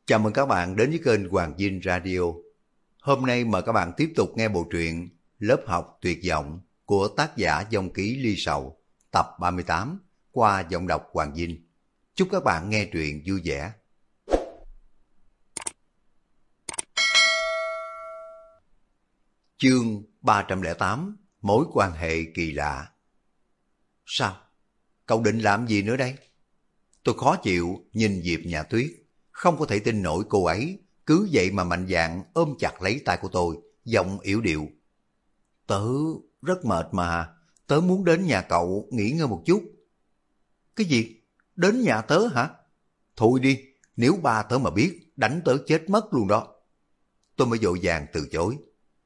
Chào mừng các bạn đến với kênh Hoàng Dinh Radio. Hôm nay mời các bạn tiếp tục nghe bộ truyện Lớp học tuyệt vọng của tác giả Vong Ký Ly Sầu, tập 38 qua giọng đọc Hoàng Dinh. Chúc các bạn nghe truyện vui vẻ. Chương 308: Mối quan hệ kỳ lạ. Sao? Cậu định làm gì nữa đây? Tôi khó chịu nhìn Diệp Nhã Tuyết, không có thể tin nổi cô ấy cứ vậy mà mạnh dạn ôm chặt lấy tay của tôi, giọng yểu điệu. Tớ rất mệt mà, tớ muốn đến nhà cậu nghỉ ngơi một chút. Cái gì? Đến nhà tớ hả? Thôi đi, nếu ba tớ mà biết, đánh tớ chết mất luôn đó. Tôi mới vội vàng từ chối.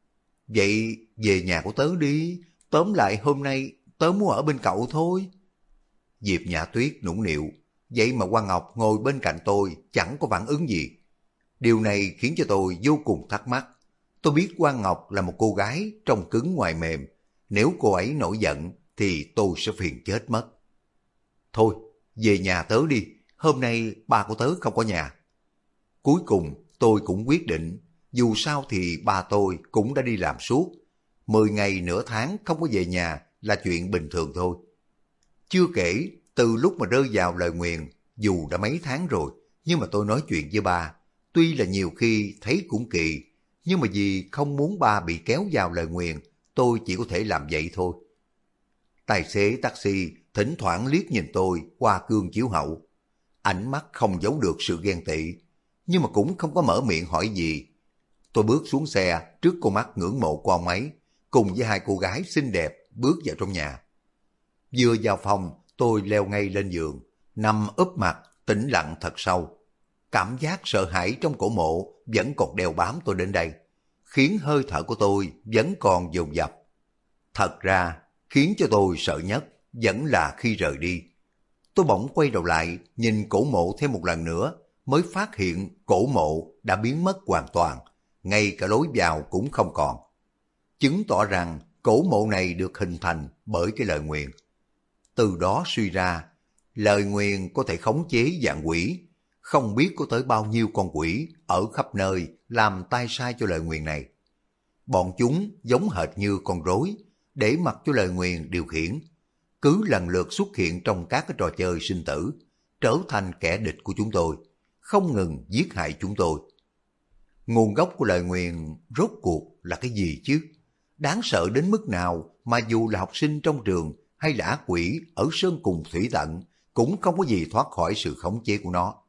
Vậy về nhà của tớ đi, tóm lại hôm nay tớ muốn ở bên cậu thôi. Diệp Nhã Tuyết nũng nịu, vậy mà Quang Ngọc ngồi bên cạnh tôi chẳng có phản ứng gì. Điều này khiến cho tôi vô cùng thắc mắc. Tôi biết Quang Ngọc là một cô gái trong cứng ngoài mềm. Nếu cô ấy nổi giận thì tôi sẽ phiền chết mất. Thôi, về nhà tớ đi. Hôm nay ba của tớ không có nhà. Cuối cùng tôi cũng quyết định. Dù sao thì ba tôi cũng đã đi làm suốt. 10 ngày nửa tháng không có về nhà là chuyện bình thường thôi. Chưa kể, từ lúc mà rơi vào lời nguyền, dù đã mấy tháng rồi, nhưng mà tôi nói chuyện với ba. Tuy là nhiều khi thấy cũng kỳ, nhưng mà vì không muốn ba bị kéo vào lời nguyền, tôi chỉ có thể làm vậy thôi. Tài xế taxi thỉnh thoảng liếc nhìn tôi qua gương chiếu hậu. Ánh mắt không giấu được sự ghen tị, nhưng mà cũng không có mở miệng hỏi gì. Tôi bước xuống xe trước con mắt ngưỡng mộ của ông ấy, cùng với hai cô gái xinh đẹp bước vào trong nhà. Vừa vào phòng, tôi leo ngay lên giường, nằm úp mặt, tĩnh lặng thật sâu. Cảm giác sợ hãi trong cổ mộ vẫn còn đeo bám tôi đến đây, khiến hơi thở của tôi vẫn còn dồn dập. Thật ra, khiến cho tôi sợ nhất vẫn là khi rời đi. Tôi bỗng quay đầu lại, nhìn cổ mộ thêm một lần nữa, mới phát hiện cổ mộ đã biến mất hoàn toàn, ngay cả lối vào cũng không còn. Chứng tỏ rằng cổ mộ này được hình thành bởi cái lời nguyền. Từ đó suy ra, lời nguyền có thể khống chế vạn quỷ. Không biết có tới bao nhiêu con quỷ ở khắp nơi làm tay sai cho lời nguyền này. Bọn chúng giống hệt như con rối, để mặc cho lời nguyền điều khiển. Cứ lần lượt xuất hiện trong các cái trò chơi sinh tử, trở thành kẻ địch của chúng tôi, không ngừng giết hại chúng tôi. Nguồn gốc của lời nguyền rốt cuộc là cái gì chứ? Đáng sợ đến mức nào mà dù là học sinh trong trường hay là ác quỷ ở sơn cùng thủy tận cũng không có gì thoát khỏi sự khống chế của nó.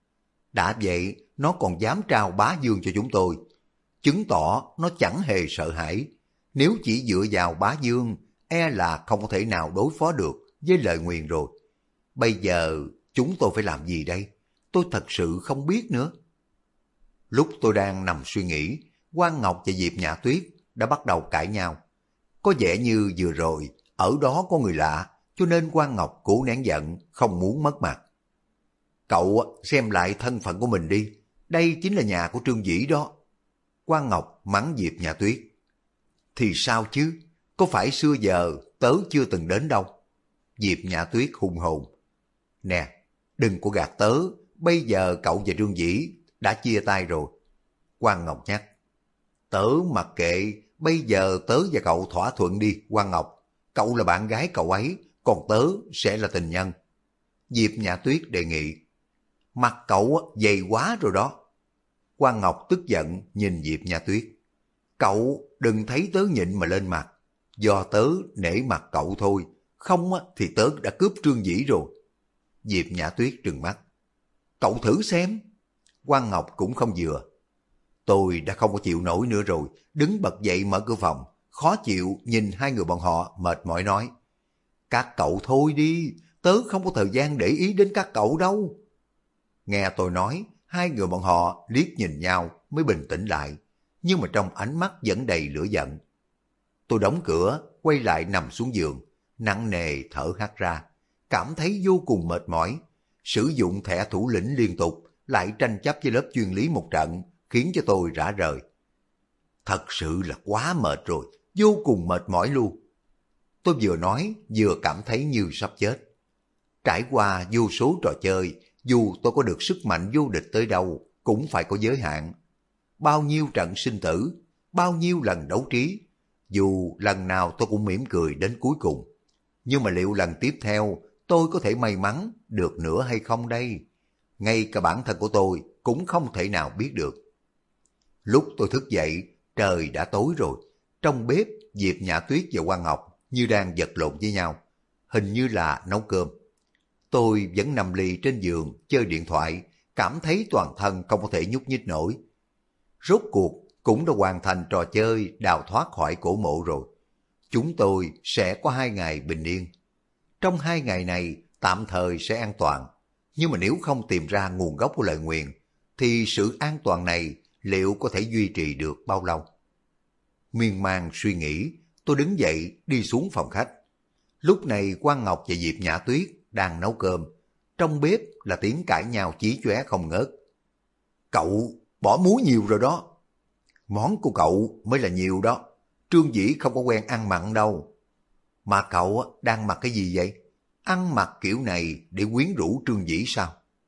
Đã vậy, nó còn dám trao bá vương cho chúng tôi, chứng tỏ nó chẳng hề sợ hãi. Nếu chỉ dựa vào bá vương, e là không có thể nào đối phó được với lời nguyền rồi. Bây giờ chúng tôi phải làm gì đây? Tôi thật sự không biết nữa. Lúc tôi đang nằm suy nghĩ, Quang Ngọc và Diệp Nhã Tuyết đã bắt đầu cãi nhau. Có vẻ như vừa rồi ở đó có người lạ, cho nên Quang Ngọc cố nén giận, không muốn mất mặt. Cậu xem lại thân phận của mình đi, đây chính là nhà của Trương Dĩ đó. Quang Ngọc mắng Diệp Nhã Tuyết. Thì sao chứ, có phải xưa giờ tớ chưa từng đến đâu. Diệp Nhã Tuyết hùng hồn. Nè, đừng có gạt tớ, bây giờ cậu và Trương Dĩ đã chia tay rồi. Quang Ngọc nhắc. Tớ mặc kệ, bây giờ tớ và cậu thỏa thuận đi, Quang Ngọc. Cậu là bạn gái cậu ấy, còn tớ sẽ là tình nhân. Diệp Nhã Tuyết đề nghị. Mặt cậu dày quá rồi đó. Quang Ngọc tức giận nhìn Diệp Nhã Tuyết. Cậu đừng thấy tớ nhịn mà lên mặt. Do tớ nể mặt cậu thôi, không thì tớ đã cướp Trương Dĩ rồi. Diệp Nhã Tuyết trừng mắt. Cậu thử xem. Quang Ngọc cũng không vừa. Tôi đã không có chịu nổi nữa rồi, đứng bật dậy mở cửa phòng, khó chịu nhìn hai người bọn họ mệt mỏi nói. Các cậu thôi đi, tớ không có thời gian để ý đến các cậu đâu. Nghe tôi nói, hai người bọn họ liếc nhìn nhau mới bình tĩnh lại, nhưng mà trong ánh mắt vẫn đầy lửa giận. Tôi đóng cửa, quay lại nằm xuống giường, nặng nề thở hắt ra, cảm thấy vô cùng mệt mỏi. Sử dụng thẻ thủ lĩnh liên tục, lại tranh chấp với lớp chuyên lý một trận, khiến cho tôi rã rời. Thật sự là quá mệt rồi, vô cùng mệt mỏi luôn. Tôi vừa nói, vừa cảm thấy như sắp chết. Trải qua vô số trò chơi, dù tôi có được sức mạnh vô địch tới đâu, cũng phải có giới hạn. Bao nhiêu trận sinh tử, bao nhiêu lần đấu trí, dù lần nào tôi cũng mỉm cười đến cuối cùng. Nhưng mà liệu lần tiếp theo tôi có thể may mắn được nữa hay không đây? Ngay cả bản thân của tôi cũng không thể nào biết được. Lúc tôi thức dậy, trời đã tối rồi. Trong bếp, Diệp Nhã Tuyết và Quang Ngọc như đang vật lộn với nhau. Hình như là nấu cơm. Tôi vẫn nằm lì trên giường chơi điện thoại, cảm thấy toàn thân không có thể nhúc nhích nổi. Rốt cuộc cũng đã hoàn thành trò chơi đào thoát khỏi cổ mộ rồi. Chúng tôi sẽ có 2 ngày bình yên. Trong 2 ngày này tạm thời sẽ an toàn. Nhưng mà nếu không tìm ra nguồn gốc của lời nguyền, thì sự an toàn này liệu có thể duy trì được bao lâu? Miên man suy nghĩ, tôi đứng dậy đi xuống phòng khách. Lúc này Quang Ngọc và Diệp Nhã Tuyết đang nấu cơm. Trong bếp là tiếng cãi nhau chí chóe không ngớt. Cậu bỏ muối nhiều rồi đó. Món của cậu mới là nhiều đó. Trương Dĩ không có quen ăn mặn đâu. Mà cậu đang mặc cái gì vậy? Ăn mặc kiểu này để quyến rũ Trương Dĩ sao?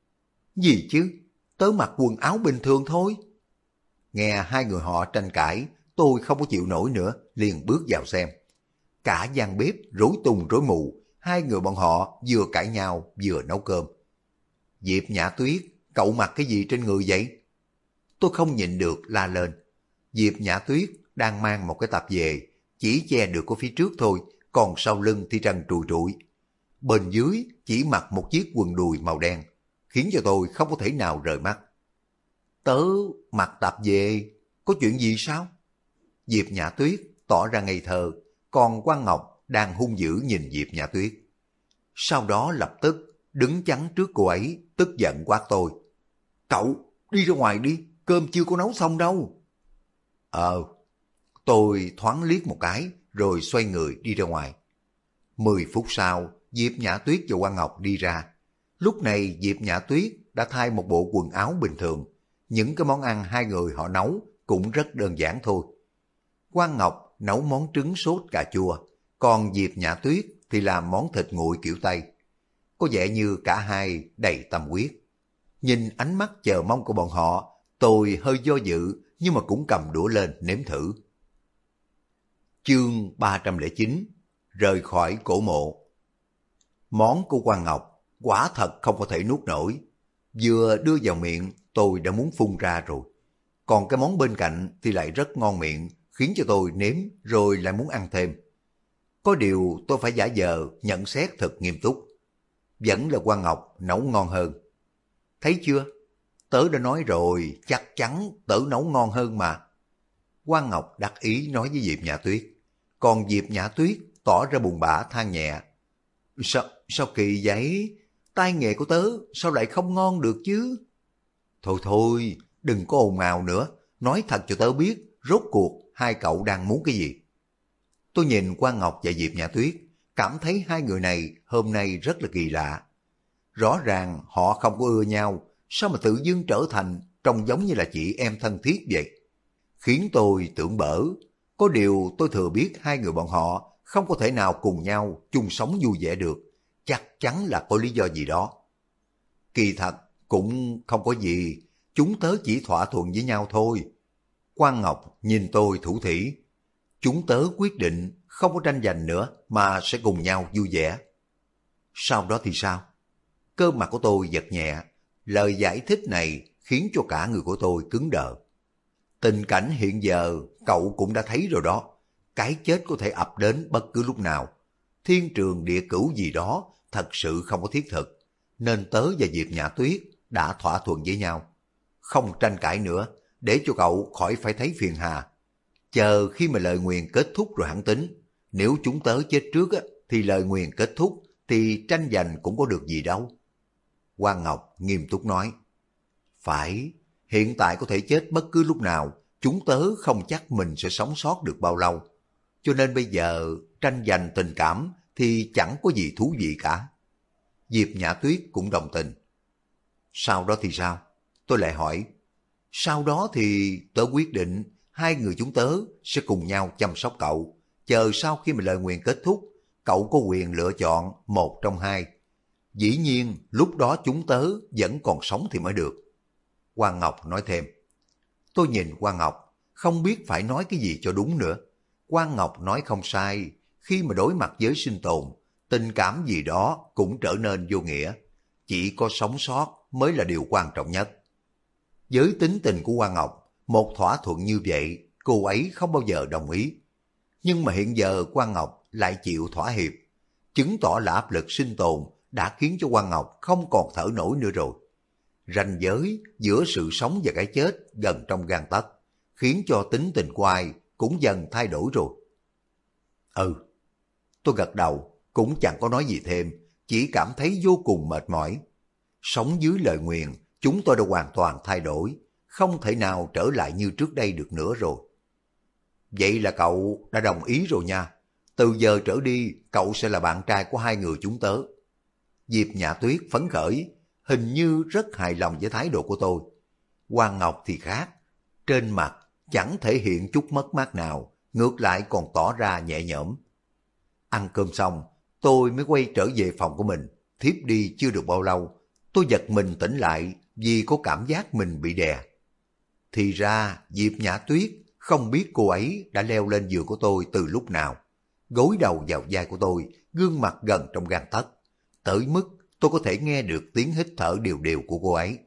Gì chứ? Tớ mặc quần áo bình thường thôi. Nghe hai người họ tranh cãi, tôi không có chịu nổi nữa, liền bước vào xem. Cả gian bếp rối tung rối mù, hai người bọn họ vừa cãi nhau vừa nấu cơm. Diệp Nhã Tuyết, cậu mặc cái gì trên người vậy? Tôi không nhịn được la lên. Diệp Nhã Tuyết đang mang một cái tạp dề, chỉ che được có phía trước thôi, còn sau lưng thì trần trụi trụi. Bên dưới chỉ mặc một chiếc quần đùi màu đen, khiến cho tôi không có thể nào rời mắt. Tớ mặc tạp dề, có chuyện gì sao? Diệp Nhã Tuyết tỏ ra ngây thơ, còn Quang Ngọc đang hung dữ nhìn Diệp Nhã Tuyết. Sau đó lập tức đứng chắn trước cô ấy, tức giận quát tôi. Cậu, đi ra ngoài đi, cơm chưa có nấu xong đâu. Tôi thoáng liếc một cái, rồi xoay người đi ra ngoài. 10 phút sau, Diệp Nhã Tuyết và Quang Ngọc đi ra. Lúc này Diệp Nhã Tuyết đã thay một bộ quần áo bình thường. Những cái món ăn hai người họ nấu cũng rất đơn giản thôi. Quang Ngọc nấu món trứng sốt cà chua, còn Diệp Nhã Tuyết thì làm món thịt nguội kiểu Tây. Có vẻ như cả hai đầy tâm huyết. Nhìn ánh mắt chờ mong của bọn họ, tôi hơi do dự nhưng mà cũng cầm đũa lên nếm thử. Chương 309: Rời khỏi cổ mộ. Món của Quang Ngọc quả thật không có thể nuốt nổi. Vừa đưa vào miệng tôi đã muốn phun ra rồi. Còn cái món bên cạnh thì lại rất ngon miệng, khiến cho tôi nếm rồi lại muốn ăn thêm. Có điều tôi phải giả vờ nhận xét thật nghiêm túc. Vẫn là Quang Ngọc nấu ngon hơn. Thấy chưa? Tớ đã nói rồi, chắc chắn tớ nấu ngon hơn mà. Quang Ngọc đắc ý nói với Diệp Nhã Tuyết. Còn Diệp Nhã Tuyết tỏ ra buồn bã than nhẹ. Sao kỳ vậy? Tay nghề của tớ sao lại không ngon được chứ? Thôi, đừng có ồn ào nữa. Nói thật cho tớ biết, rốt cuộc hai cậu đang muốn cái gì? Tôi nhìn Quang Ngọc và Diệp Nhã Tuyết, cảm thấy hai người này hôm nay rất là kỳ lạ. Rõ ràng họ không có ưa nhau, sao mà tự dưng trở thành trông giống như là chị em thân thiết vậy? Khiến tôi tưởng bở. Có điều tôi thừa biết hai người bọn họ không có thể nào cùng nhau chung sống vui vẻ được. Chắc chắn là có lý do gì đó. Kỳ thật cũng không có gì, chúng tớ chỉ thỏa thuận với nhau thôi. Quang Ngọc nhìn tôi thủ thỉ. Chúng tớ quyết định không có tranh giành nữa mà sẽ cùng nhau vui vẻ. Sau đó thì sao? Cơ mặt của tôi giật nhẹ. Lời giải thích này khiến cho cả người của tôi cứng đờ. Tình cảnh hiện giờ cậu cũng đã thấy rồi đó. Cái chết có thể ập đến bất cứ lúc nào. Thiên trường địa cửu gì đó thật sự không có thiết thực. Nên tớ và Diệp Nhã Tuyết đã thỏa thuận với nhau. Không tranh cãi nữa, để cho cậu khỏi phải thấy phiền hà. Chờ khi mà lời nguyền kết thúc rồi hẳn tính. Nếu chúng tớ chết trước thì lời nguyền kết thúc thì tranh giành cũng có được gì đâu. Quang Ngọc nghiêm túc nói. Phải, hiện tại có thể chết bất cứ lúc nào. Chúng tớ không chắc mình sẽ sống sót được bao lâu. Cho nên bây giờ tranh giành tình cảm thì chẳng có gì thú vị cả. Diệp Nhã Tuyết cũng đồng tình. Sau đó thì sao? Tôi lại hỏi. Sau đó thì tớ quyết định hai người chúng tớ sẽ cùng nhau chăm sóc cậu. Chờ sau khi mà lời nguyền kết thúc, cậu có quyền lựa chọn một trong hai. Dĩ nhiên lúc đó chúng tớ vẫn còn sống thì mới được. Quang Ngọc nói thêm. Tôi nhìn Quang Ngọc, không biết phải nói cái gì cho đúng nữa. Quang Ngọc nói không sai, khi mà đối mặt với sinh tồn, tình cảm gì đó cũng trở nên vô nghĩa. Chỉ có sống sót mới là điều quan trọng nhất. Với tính tình của Quang Ngọc, một thỏa thuận như vậy, cô ấy không bao giờ đồng ý. Nhưng mà hiện giờ Quang Ngọc lại chịu thỏa hiệp, chứng tỏ là áp lực sinh tồn đã khiến cho Quang Ngọc không còn thở nổi nữa rồi. Ranh giới giữa sự sống và cái chết gần trong gang tấc, khiến cho tính tình của ai cũng dần thay đổi rồi. Ừ, tôi gật đầu, cũng chẳng có nói gì thêm, chỉ cảm thấy vô cùng mệt mỏi. Sống dưới lời nguyền, chúng tôi đã hoàn toàn thay đổi, không thể nào trở lại như trước đây được nữa rồi. Vậy là cậu đã đồng ý rồi nha. Từ giờ trở đi, cậu sẽ là bạn trai của hai người chúng tớ. Diệp Nhã Tuyết phấn khởi, hình như rất hài lòng với thái độ của tôi. Quang Ngọc thì khác, trên mặt chẳng thể hiện chút mất mát nào, ngược lại còn tỏ ra nhẹ nhõm. Ăn cơm xong, tôi mới quay trở về phòng của mình. Thiếp đi chưa được bao lâu, tôi giật mình tỉnh lại vì có cảm giác mình bị đè. Thì ra Diệp Nhã Tuyết không biết cô ấy đã leo lên giường của tôi từ lúc nào. Gối đầu vào vai của tôi, gương mặt gần trong gang tấc, tới mức tôi có thể nghe được tiếng hít thở đều đều của cô ấy.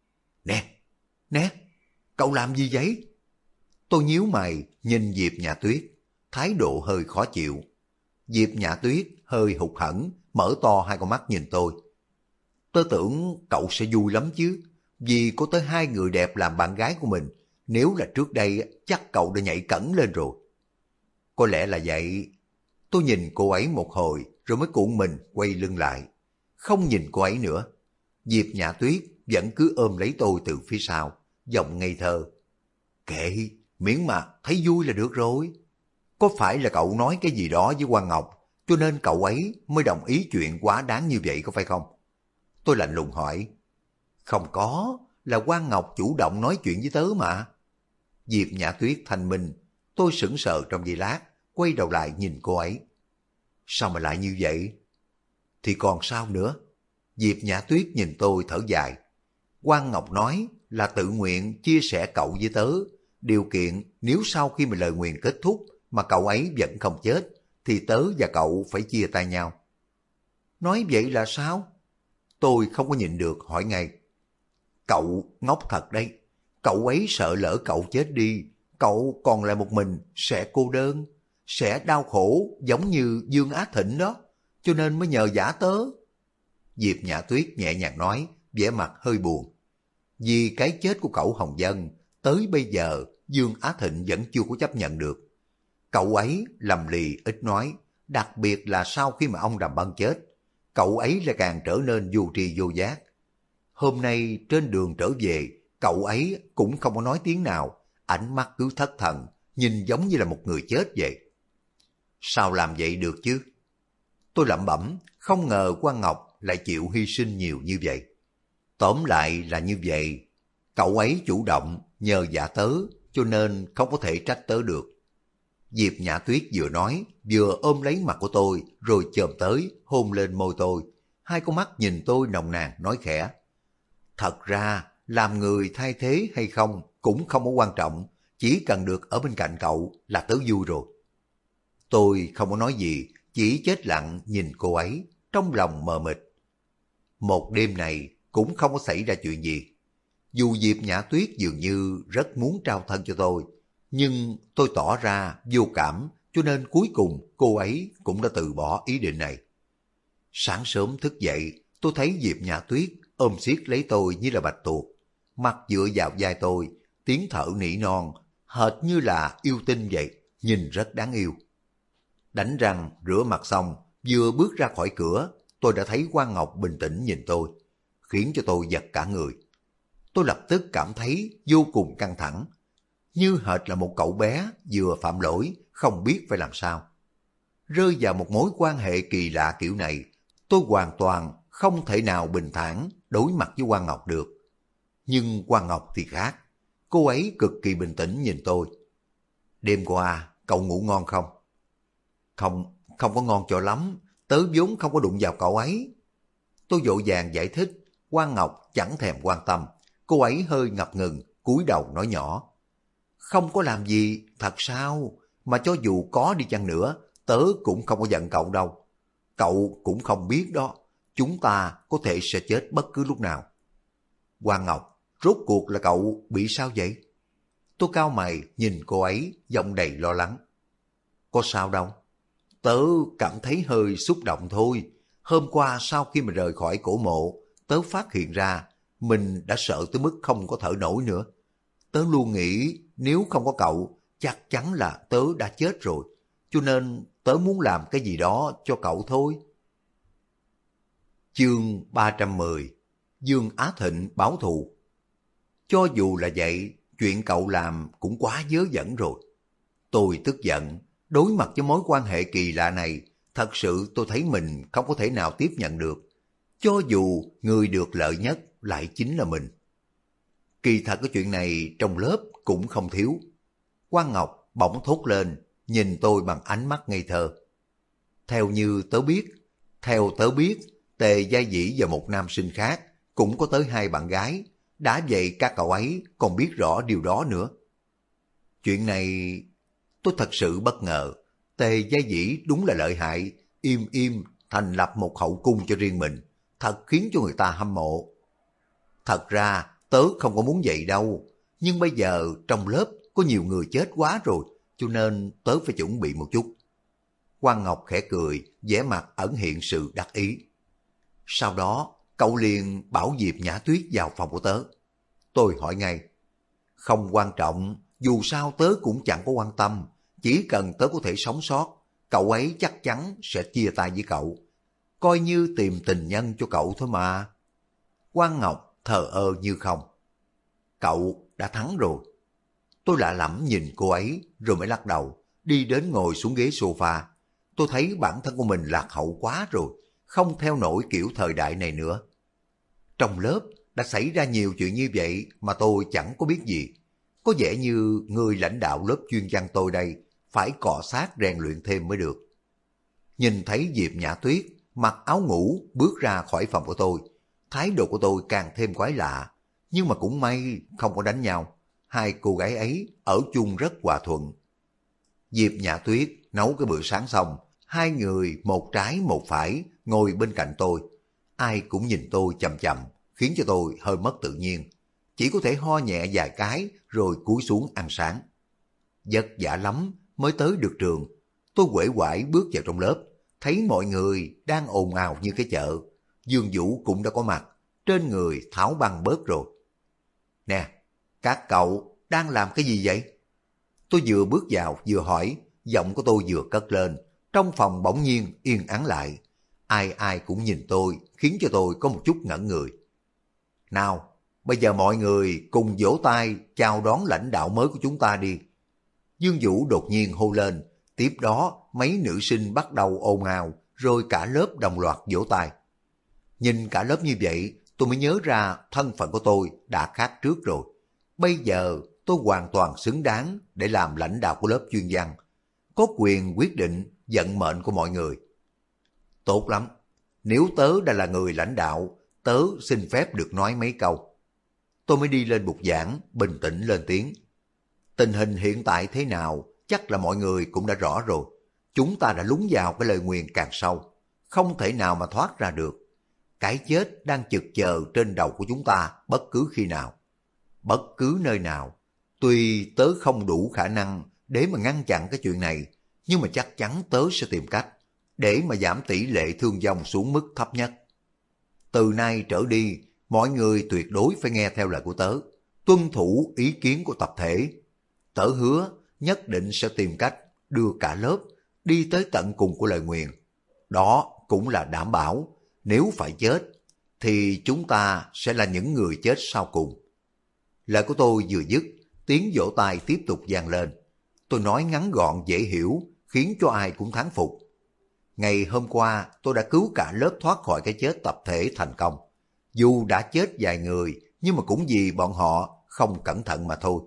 Nè, cậu làm gì vậy? Tôi nhíu mày nhìn Diệp Nhã Tuyết, thái độ hơi khó chịu. Diệp Nhã Tuyết hơi hụt hẫng, mở to hai con mắt nhìn tôi. Tớ tưởng cậu sẽ vui lắm chứ, vì có tới hai người đẹp làm bạn gái của mình. Nếu là trước đây chắc cậu đã nhảy cẫng lên rồi. Có lẽ là vậy. Tôi nhìn cô ấy một hồi rồi mới cuộn mình quay lưng lại. Không nhìn cô ấy nữa. Diệp Nhã Tuyết vẫn cứ ôm lấy tôi từ phía sau, giọng ngây thơ. Kệ, miễn mà thấy vui là được rồi. Có phải là cậu nói cái gì đó với Quang Ngọc, cho nên cậu ấy mới đồng ý chuyện quá đáng như vậy có phải không? Tôi lạnh lùng hỏi. Không có, là Quang Ngọc chủ động nói chuyện với tớ mà. Diệp Nhã Tuyết thanh minh. Tôi sững sờ trong giây lát, quay đầu lại nhìn cô ấy. Sao mà lại như vậy? Thì còn sao nữa? Diệp Nhã Tuyết nhìn tôi thở dài. Quang Ngọc nói là tự nguyện chia sẻ cậu với tớ. Điều kiện nếu sau khi mà lời nguyền kết thúc mà cậu ấy vẫn không chết, thì tớ và cậu phải chia tay nhau. Nói vậy là sao? Tôi không có nhịn được hỏi ngay. Cậu ngốc thật đấy. Cậu ấy sợ lỡ cậu chết đi, cậu còn lại một mình sẽ cô đơn, sẽ đau khổ giống như Dương Á Thịnh đó, cho nên mới nhờ giả tớ. Diệp Nhã Tuyết nhẹ nhàng nói, vẻ mặt hơi buồn. Vì cái chết của cậu Hồng Vân, tới bây giờ Dương Á Thịnh vẫn chưa có chấp nhận được. Cậu ấy lầm lì ít nói, đặc biệt là sau khi mà ông Đàm Bân chết, cậu ấy lại càng trở nên vô tri vô giác. Hôm nay trên đường trở về, cậu ấy cũng không có nói tiếng nào, ánh mắt cứ thất thần, nhìn giống như là một người chết vậy. Sao làm vậy được chứ? Tôi lẩm bẩm, không ngờ Quang Ngọc lại chịu hy sinh nhiều như vậy. Tóm lại là như vậy, cậu ấy chủ động nhờ giả tớ, cho nên không có thể trách tớ được. Diệp Nhã Tuyết vừa nói, vừa ôm lấy mặt của tôi, rồi chồm tới, hôn lên môi tôi. Hai con mắt nhìn tôi nồng nàn nói khẽ. Thật ra, làm người thay thế hay không cũng không có quan trọng, chỉ cần được ở bên cạnh cậu là tớ vui rồi. Tôi không có nói gì, chỉ chết lặng nhìn cô ấy, trong lòng mờ mịt. Một đêm này cũng không có xảy ra chuyện gì. Dù Diệp Nhã Tuyết dường như rất muốn trao thân cho tôi, nhưng tôi tỏ ra vô cảm, cho nên cuối cùng cô ấy cũng đã từ bỏ ý định này. Sáng sớm thức dậy, tôi thấy Diệp Nhã Tuyết ôm siết lấy tôi như là bạch tuộc, mặt dựa vào vai tôi, tiếng thở nỉ non, hệt như là yêu tinh vậy, nhìn rất đáng yêu. Đánh răng, rửa mặt xong, vừa bước ra khỏi cửa, tôi đã thấy Quang Ngọc bình tĩnh nhìn tôi, khiến cho tôi giật cả người. Tôi lập tức cảm thấy vô cùng căng thẳng, như hệt là một cậu bé vừa phạm lỗi, không biết phải làm sao. Rơi vào một mối quan hệ kỳ lạ kiểu này, tôi hoàn toàn không thể nào bình thản đối mặt với Quang Ngọc được. Nhưng Quang Ngọc thì khác, cô ấy cực kỳ bình tĩnh nhìn tôi. Đêm qua, cậu ngủ ngon không? Không có ngon cho lắm, tớ vốn không có đụng vào cậu ấy. Tôi vội vàng giải thích, Quang Ngọc chẳng thèm quan tâm, Cô ấy hơi ngập ngừng, cúi đầu nói nhỏ. Không có làm gì, thật sao? Mà cho dù có đi chăng nữa, tớ cũng không có giận cậu đâu. Cậu cũng không biết đó, chúng ta có thể sẽ chết bất cứ lúc nào. Quang Ngọc, rốt cuộc là cậu bị sao vậy? Tôi cau mày nhìn cô ấy, giọng đầy lo lắng. Có sao đâu, tớ cảm thấy hơi xúc động thôi. Hôm qua sau khi mà rời khỏi cổ mộ, tớ phát hiện ra mình đã sợ tới mức không có thở nổi nữa. Tớ luôn nghĩ nếu không có cậu, chắc chắn là tớ đã chết rồi. Cho nên tớ muốn làm cái gì đó cho cậu thôi. Chương 310. Dương Á Thịnh báo thù. Cho dù là vậy, chuyện cậu làm cũng quá dớ dẫn rồi. Tôi tức giận, đối mặt với mối quan hệ kỳ lạ này, thật sự tôi thấy mình không có thể nào tiếp nhận được. Cho dù người được lợi nhất lại chính là mình. Kỳ thật cái chuyện này trong lớp cũng không thiếu. Quang Ngọc bỗng thốt lên, nhìn tôi bằng ánh mắt ngây thơ. Theo tớ biết, Tề Gia Dĩ và một nam sinh khác cũng có tới 2 bạn gái. Đã vậy các cậu ấy còn biết rõ điều đó nữa. Chuyện này tôi thật sự bất ngờ. Tề Gia Dĩ đúng là lợi hại, im thành lập một hậu cung cho riêng mình, thật khiến cho người ta hâm mộ. Thật ra tớ không có muốn vậy đâu, nhưng bây giờ trong lớp có nhiều người chết quá rồi, cho nên tớ phải chuẩn bị một chút. Quang Ngọc khẽ cười, vẻ mặt ẩn hiện sự đắc ý. Sau đó cậu liền bảo Diệp Nhã Tuyết vào phòng của tớ. Tôi hỏi ngay. Không quan trọng, dù sao tớ cũng chẳng có quan tâm, chỉ cần tớ có thể sống sót, cậu ấy chắc chắn sẽ chia tay với cậu. Coi như tìm tình nhân cho cậu thôi mà. Quang Ngọc thờ ơ như không. Cậu đã thắng rồi. Tôi lạ lẫm nhìn cô ấy rồi mới lắc đầu, đi đến ngồi xuống ghế sofa. Tôi thấy bản thân của mình lạc hậu quá rồi, không theo nổi kiểu thời đại này nữa. Trong lớp đã xảy ra nhiều chuyện như vậy mà tôi chẳng có biết gì. Có vẻ như người lãnh đạo lớp chuyên văn tôi đây phải cọ xát rèn luyện thêm mới được. Nhìn thấy Diệp Nhã Tuyết mặc áo ngủ bước ra khỏi phòng của tôi, thái độ của tôi càng thêm quái lạ. Nhưng mà cũng may không có đánh nhau. Hai cô gái ấy ở chung rất hòa thuận. Diệp Nhã Tuyết nấu cái bữa sáng xong, hai người một trái một phải ngồi bên cạnh tôi. Ai cũng nhìn tôi chằm chằm, khiến cho tôi hơi mất tự nhiên. Chỉ có thể ho nhẹ vài cái rồi cúi xuống ăn sáng. Vất vả lắm mới tới được trường. Tôi uể oải bước vào trong lớp, thấy mọi người đang ồn ào như cái chợ. Dương Vũ cũng đã có mặt, trên người tháo băng bớt rồi. Nè, các cậu đang làm cái gì vậy? Tôi vừa bước vào vừa hỏi, giọng của tôi vừa cất lên. Trong phòng bỗng nhiên yên ắng lại. Ai ai cũng nhìn tôi, khiến cho tôi có một chút ngẩn người. Nào, bây giờ mọi người cùng vỗ tay chào đón lãnh đạo mới của chúng ta đi. Dương Vũ đột nhiên hô lên, tiếp đó mấy nữ sinh bắt đầu ồn ào, rồi cả lớp đồng loạt vỗ tay. Nhìn cả lớp như vậy, tôi mới nhớ ra thân phận của tôi đã khác trước rồi. Bây giờ tôi hoàn toàn xứng đáng để làm lãnh đạo của lớp chuyên văn, có quyền quyết định vận mệnh của mọi người. Tốt lắm, nếu tớ đã là người lãnh đạo, tớ xin phép được nói mấy câu. Tôi mới đi lên bục giảng, bình tĩnh lên tiếng. Tình hình hiện tại thế nào, chắc là mọi người cũng đã rõ rồi. Chúng ta đã lún vào cái lời nguyền càng sâu, không thể nào mà thoát ra được. Cái chết đang chực chờ trên đầu của chúng ta bất cứ khi nào, bất cứ nơi nào. Tuy tớ không đủ khả năng để mà ngăn chặn cái chuyện này, nhưng mà chắc chắn tớ sẽ tìm cách để mà giảm tỷ lệ thương vong xuống mức thấp nhất. Từ nay trở đi, mọi người tuyệt đối phải nghe theo lời của tớ, tuân thủ ý kiến của tập thể. Tớ hứa nhất định sẽ tìm cách đưa cả lớp đi tới tận cùng của lời nguyền. Đó cũng là đảm bảo, nếu phải chết, thì chúng ta sẽ là những người chết sau cùng. Lời của tôi vừa dứt, tiếng vỗ tay tiếp tục vang lên. Tôi nói ngắn gọn dễ hiểu, khiến cho ai cũng thán phục. Ngày hôm qua, tôi đã cứu cả lớp thoát khỏi cái chết tập thể thành công. Dù đã chết vài người, nhưng mà cũng vì bọn họ không cẩn thận mà thôi.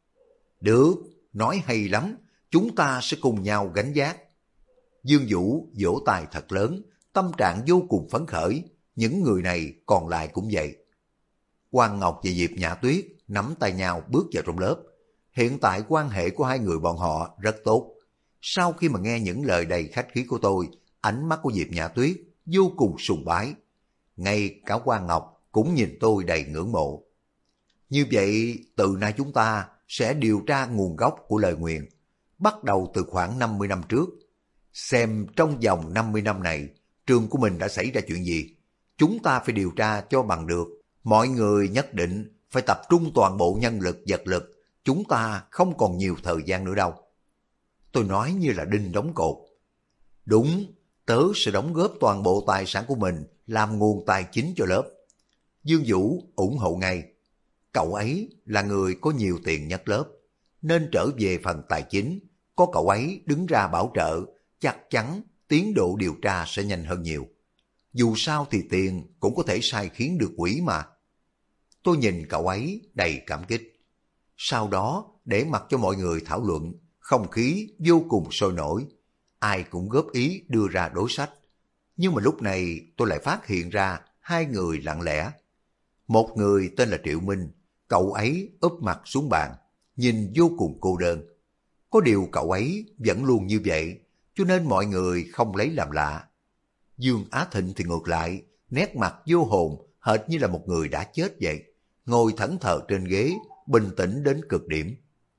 Được, nói hay lắm, chúng ta sẽ cùng nhau gánh vác. Dương Vũ vỗ tay thật lớn, tâm trạng vô cùng phấn khởi, những người này còn lại cũng vậy. Quang Ngọc và Diệp Nhã Tuyết nắm tay nhau bước vào trong lớp. Hiện tại quan hệ của hai người bọn họ rất tốt. Sau khi mà nghe những lời đầy khách khí của tôi, ánh mắt của Diệp Nhã Tuyết vô cùng sùng bái. Ngay cả Quang Ngọc cũng nhìn tôi đầy ngưỡng mộ. Như vậy, từ nay chúng ta sẽ điều tra nguồn gốc của lời nguyền, bắt đầu từ khoảng 50 năm trước. Xem trong vòng 50 năm này, trường của mình đã xảy ra chuyện gì. Chúng ta phải điều tra cho bằng được. Mọi người nhất định phải tập trung toàn bộ nhân lực vật lực. Chúng ta không còn nhiều thời gian nữa đâu. Tôi nói như là đinh đóng cột. Đúng, tớ sẽ đóng góp toàn bộ tài sản của mình làm nguồn tài chính cho lớp. Dương Vũ ủng hộ ngay. Cậu ấy là người có nhiều tiền nhất lớp, nên trở về phần tài chính, có cậu ấy đứng ra bảo trợ, chắc chắn tiến độ điều tra sẽ nhanh hơn nhiều. Dù sao thì tiền cũng có thể sai khiến được quỷ mà. Tôi nhìn cậu ấy đầy cảm kích. Sau đó để mặc cho mọi người thảo luận, không khí vô cùng sôi nổi. Ai cũng góp ý đưa ra đối sách. Nhưng mà lúc này tôi lại phát hiện ra hai người lặng lẽ. Một người tên là Triệu Minh, cậu ấy úp mặt xuống bàn, nhìn vô cùng cô đơn. Có điều cậu ấy vẫn luôn như vậy, cho nên mọi người không lấy làm lạ. Dương Á Thịnh thì ngược lại, nét mặt vô hồn, hệt như là một người đã chết vậy, ngồi thẫn thờ trên ghế, bình tĩnh đến cực điểm.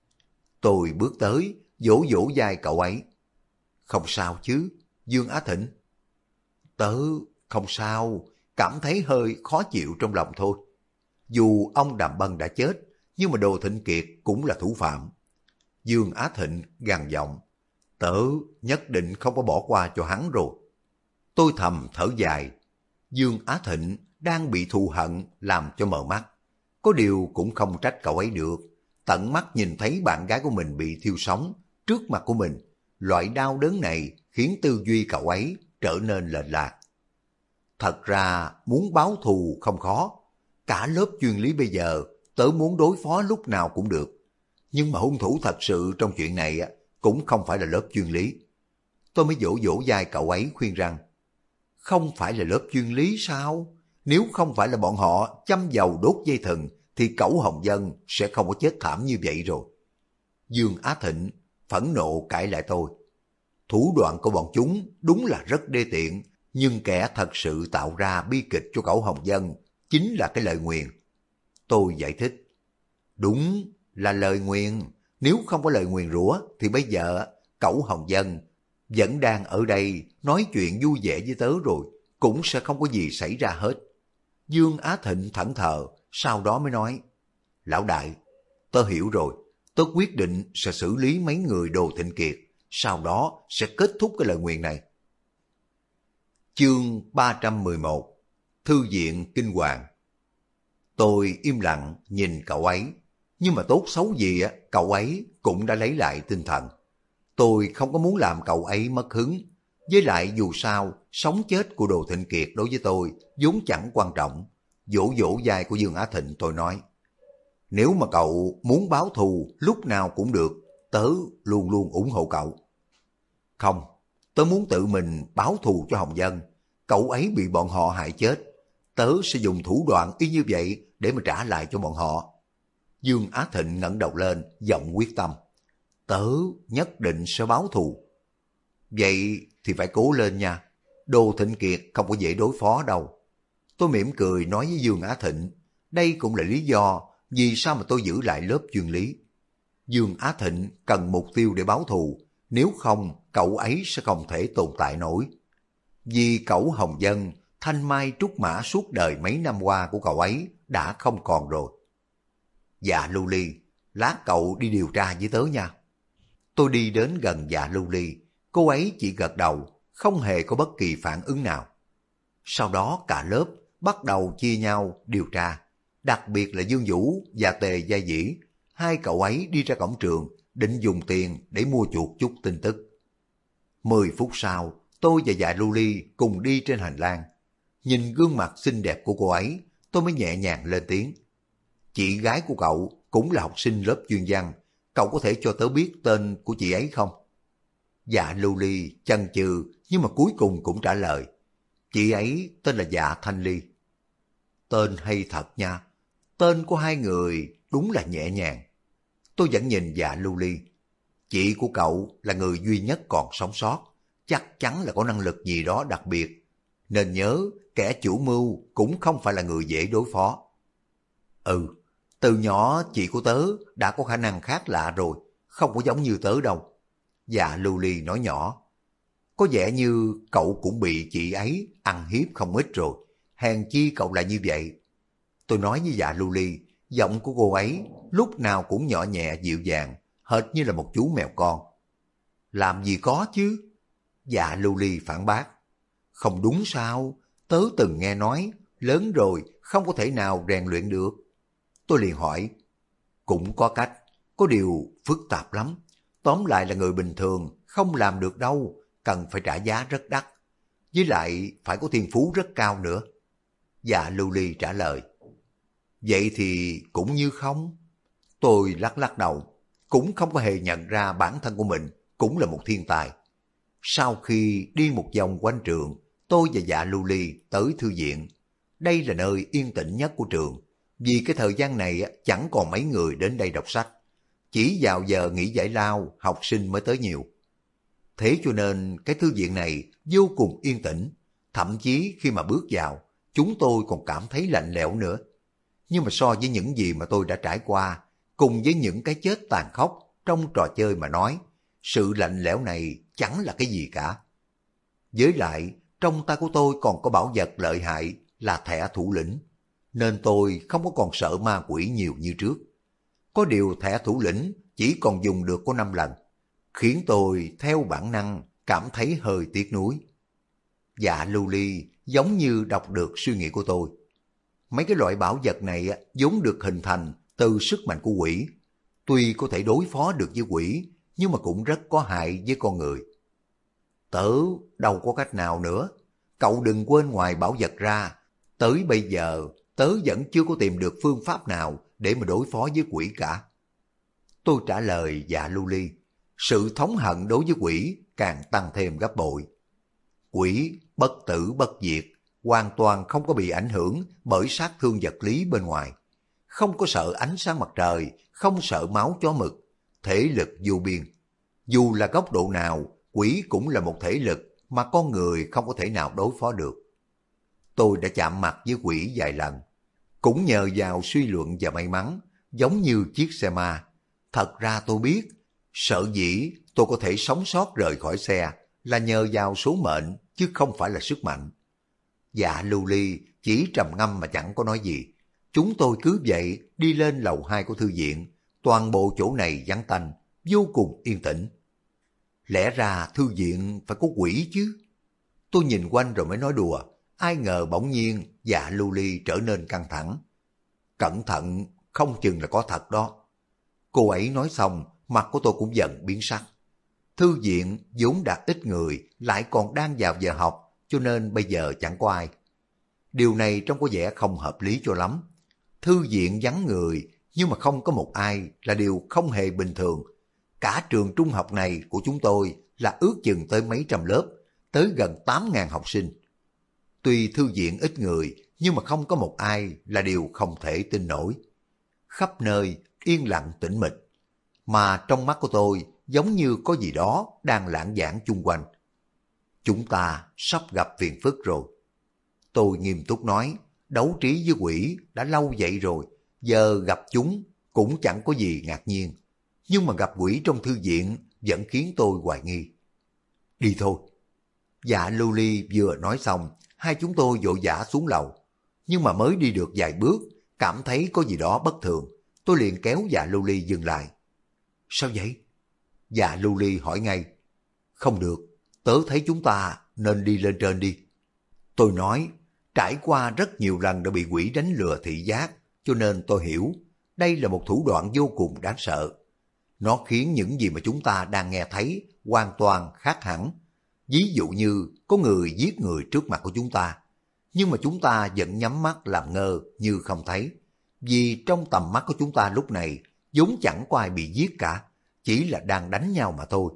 Tôi bước tới, vỗ vỗ vai cậu ấy. Không sao chứ, Dương Á Thịnh? Tớ không sao, cảm thấy hơi khó chịu trong lòng thôi. Dù ông Đàm Bân đã chết, nhưng mà Đồ Thịnh Kiệt cũng là thủ phạm. Dương Á Thịnh gằn giọng, tớ nhất định không có bỏ qua cho hắn rồi. Tôi thầm thở dài. Dương Á Thịnh đang bị thù hận làm cho mờ mắt. Có điều cũng không trách cậu ấy được. Tận mắt nhìn thấy bạn gái của mình bị thiêu sống trước mặt của mình. Loại đau đớn này khiến tư duy cậu ấy trở nên lệch lạc. Thật ra muốn báo thù không khó. Cả lớp chuyên lý bây giờ tớ muốn đối phó lúc nào cũng được. Nhưng mà hung thủ thật sự trong chuyện này cũng không phải là lớp chuyên lý. Tôi mới vỗ vỗ vai cậu ấy khuyên rằng, không phải là lớp chuyên lý sao? Nếu không phải là bọn họ châm dầu đốt dây thừng thì Cẩu Hồng Dân sẽ không có chết thảm như vậy rồi. Dương Á Thịnh phẫn nộ cãi lại tôi. Thủ đoạn của bọn chúng đúng là rất đê tiện, nhưng kẻ thật sự tạo ra bi kịch cho Cẩu Hồng Dân chính là cái lời nguyền. Tôi giải thích. Đúng là lời nguyền, nếu không có lời nguyền rủa thì bây giờ Cẩu Hồng Dân vẫn đang ở đây nói chuyện vui vẻ với tớ rồi, cũng sẽ không có gì xảy ra hết. Dương Á Thịnh thẫn thờ, sau đó mới nói, lão đại, tớ hiểu rồi, tớ quyết định sẽ xử lý mấy người Đồ Thịnh Kiệt, sau đó sẽ kết thúc cái lời nguyền này. Chương 311 Thư viện Kinh Hoàng. Tôi im lặng nhìn cậu ấy, nhưng mà tốt xấu gì cậu ấy cũng đã lấy lại tinh thần. Tôi không có muốn làm cậu ấy mất hứng. Với lại dù sao, sống chết của Đồ Thịnh Kiệt đối với tôi vốn chẳng quan trọng. Vỗ vỗ vai của Dương Á Thịnh tôi nói, nếu mà cậu muốn báo thù lúc nào cũng được, tớ luôn luôn ủng hộ cậu. Không, tớ muốn tự mình báo thù cho Hồng Dân. Cậu ấy bị bọn họ hại chết, tớ sẽ dùng thủ đoạn y như vậy để mà trả lại cho bọn họ. Dương Á Thịnh ngẩng đầu lên, giọng quyết tâm. Tớ nhất định sẽ báo thù. Vậy thì phải cố lên nha. Đồ Thịnh Kiệt không có dễ đối phó đâu. Tôi mỉm cười nói với Dương Á Thịnh. Đây cũng là lý do vì sao mà tôi giữ lại lớp chuyên lý. Dương Á Thịnh cần mục tiêu để báo thù. Nếu không, cậu ấy sẽ không thể tồn tại nổi. Vì Cẩu Hồng Dân, thanh mai trúc mã suốt đời mấy năm qua của cậu ấy đã không còn rồi. Dạ Lưu Ly, lát cậu đi điều tra với tớ nha. Tôi đi đến gần Dạ Lưu Ly, cô ấy chỉ gật đầu, không hề có bất kỳ phản ứng nào. Sau đó cả lớp bắt đầu chia nhau điều tra, đặc biệt là Dương Vũ và Tề Gia Dĩ. Hai cậu ấy đi ra cổng trường, định dùng tiền để mua chuộc chút tin tức. 10 phút sau, tôi và Dạ Lưu Ly cùng đi trên hành lang. Nhìn gương mặt xinh đẹp của cô ấy, tôi mới nhẹ nhàng lên tiếng. Chị gái của cậu cũng là học sinh lớp chuyên văn, cậu có thể cho tớ biết tên của chị ấy không? Dạ Lưu Ly chần chừ nhưng mà cuối cùng cũng trả lời. Chị ấy tên là Dạ Thanh Ly. Tên hay thật nha, Tên của hai người đúng là nhẹ nhàng. Tôi vẫn nhìn Dạ Lưu Ly. Chị của cậu là người duy nhất còn sống sót, chắc chắn là có năng lực gì đó đặc biệt. Nên nhớ, kẻ chủ mưu cũng không phải là người dễ đối phó. Ừ, từ nhỏ chị của tớ đã có khả năng khác lạ rồi, không có giống như tớ đâu. Dạ Lưu Ly nói nhỏ. Có vẻ như cậu cũng bị chị ấy ăn hiếp không ít rồi, hèn chi cậu lại như vậy. Tôi nói với Dạ Lưu Ly, giọng của cô ấy lúc nào cũng nhỏ nhẹ dịu dàng, hệt như là một chú mèo con. Làm gì có chứ? Dạ Lưu Ly phản bác. Không đúng sao, tớ từng nghe nói, lớn rồi không có thể nào rèn luyện được. Tôi liền hỏi, cũng có cách, có điều phức tạp lắm. Tóm lại là người bình thường không làm được đâu, cần phải trả giá rất đắt. Với lại phải có thiên phú rất cao nữa. Dạ Lưu Ly trả lời. Vậy thì cũng như không. Tôi lắc lắc đầu, cũng không có hề nhận ra bản thân của mình cũng là một thiên tài. Sau khi đi một vòng quanh trường, tôi và Dạ Lưu Ly tới thư viện. Đây là nơi yên tĩnh nhất của trường. Vì cái thời gian này chẳng còn mấy người đến đây đọc sách. Chỉ vào giờ nghỉ giải lao, học sinh mới tới nhiều. Thế cho nên cái thư viện này vô cùng yên tĩnh. Thậm chí khi mà bước vào, chúng tôi còn cảm thấy lạnh lẽo nữa. Nhưng mà so với những gì mà tôi đã trải qua, cùng với những cái chết tàn khốc trong trò chơi mà nói, sự lạnh lẽo này chẳng là cái gì cả. Với lại, trong tay của tôi còn có bảo vật lợi hại là thẻ thủ lĩnh, nên tôi không có còn sợ ma quỷ nhiều như trước. Có điều thẻ thủ lĩnh chỉ còn dùng được có 5 lần, khiến tôi theo bản năng cảm thấy hơi tiếc nuối. Dạ Lưu Ly giống như đọc được suy nghĩ của tôi. Mấy cái loại bảo vật này vốn được hình thành từ sức mạnh của quỷ. Tuy có thể đối phó được với quỷ, nhưng mà cũng rất có hại với con người. Tớ đâu có cách nào nữa. Cậu đừng quên ngoài bảo vật ra, tới bây giờ tớ vẫn chưa có tìm được phương pháp nào để mà đối phó với quỷ cả. Tôi trả lời Dạ Lưu Ly. Sự thống hận đối với quỷ càng tăng thêm gấp bội. Quỷ bất tử bất diệt, hoàn toàn không có bị ảnh hưởng bởi sát thương vật lý bên ngoài. Không có sợ ánh sáng mặt trời, không sợ máu chó mực, thể lực vô biên. Dù là góc độ nào, quỷ cũng là một thể lực mà con người không có thể nào đối phó được. Tôi đã chạm mặt với quỷ vài lần, cũng nhờ vào suy luận và may mắn, giống như chiếc xe ma. Thật ra tôi biết, sở dĩ tôi có thể sống sót rời khỏi xe là nhờ vào số mệnh, chứ không phải là sức mạnh. Dạ Lưu Ly chỉ trầm ngâm mà chẳng có nói gì. Chúng tôi cứ vậy đi lên lầu 2 của thư viện. Toàn bộ chỗ này vắng tanh, vô cùng yên tĩnh. Lẽ ra thư viện phải có quỷ chứ. Tôi nhìn quanh rồi mới nói đùa. Ai ngờ bỗng nhiên Dạ Lưu Ly trở nên căng thẳng. Cẩn thận, không chừng là có thật đó. Cô ấy nói xong, mặt của tôi cũng dần biến sắc. Thư viện vốn đã ít người, lại còn đang vào giờ học, cho nên bây giờ chẳng có ai. Điều này trông có vẻ không hợp lý cho lắm. Thư viện vắng người, nhưng mà không có một ai là điều không hề bình thường. Cả trường trung học này của chúng tôi là ước chừng tới mấy trăm lớp, tới gần 8.000 học sinh. Tuy thư viện ít người, nhưng mà không có một ai là điều không thể tin nổi. Khắp nơi yên lặng tĩnh mịch, mà trong mắt của tôi giống như có gì đó đang lãng vảng chung quanh. Chúng ta sắp gặp phiền phức rồi. Tôi nghiêm túc nói, đấu trí với quỷ đã lâu vậy rồi, giờ gặp chúng cũng chẳng có gì ngạc nhiên. Nhưng mà gặp quỷ trong thư viện vẫn khiến tôi hoài nghi. Đi thôi. Dạ Lưu Ly vừa nói xong, hai chúng tôi vội vã xuống lầu. Nhưng mà mới đi được vài bước, cảm thấy có gì đó bất thường. Tôi liền kéo Dạ Lưu Ly dừng lại. Sao vậy? Dạ Lưu Ly hỏi ngay. Không được, tớ thấy chúng ta nên đi lên trên đi. Tôi nói, trải qua rất nhiều lần đã bị quỷ đánh lừa thị giác, cho nên tôi hiểu, đây là một thủ đoạn vô cùng đáng sợ. Nó khiến những gì mà chúng ta đang nghe thấy hoàn toàn khác hẳn. Ví dụ như có người giết người trước mặt của chúng ta, nhưng mà chúng ta vẫn nhắm mắt làm ngơ như không thấy. Vì trong tầm mắt của chúng ta lúc này vốn chẳng có ai bị giết cả, chỉ là đang đánh nhau mà thôi.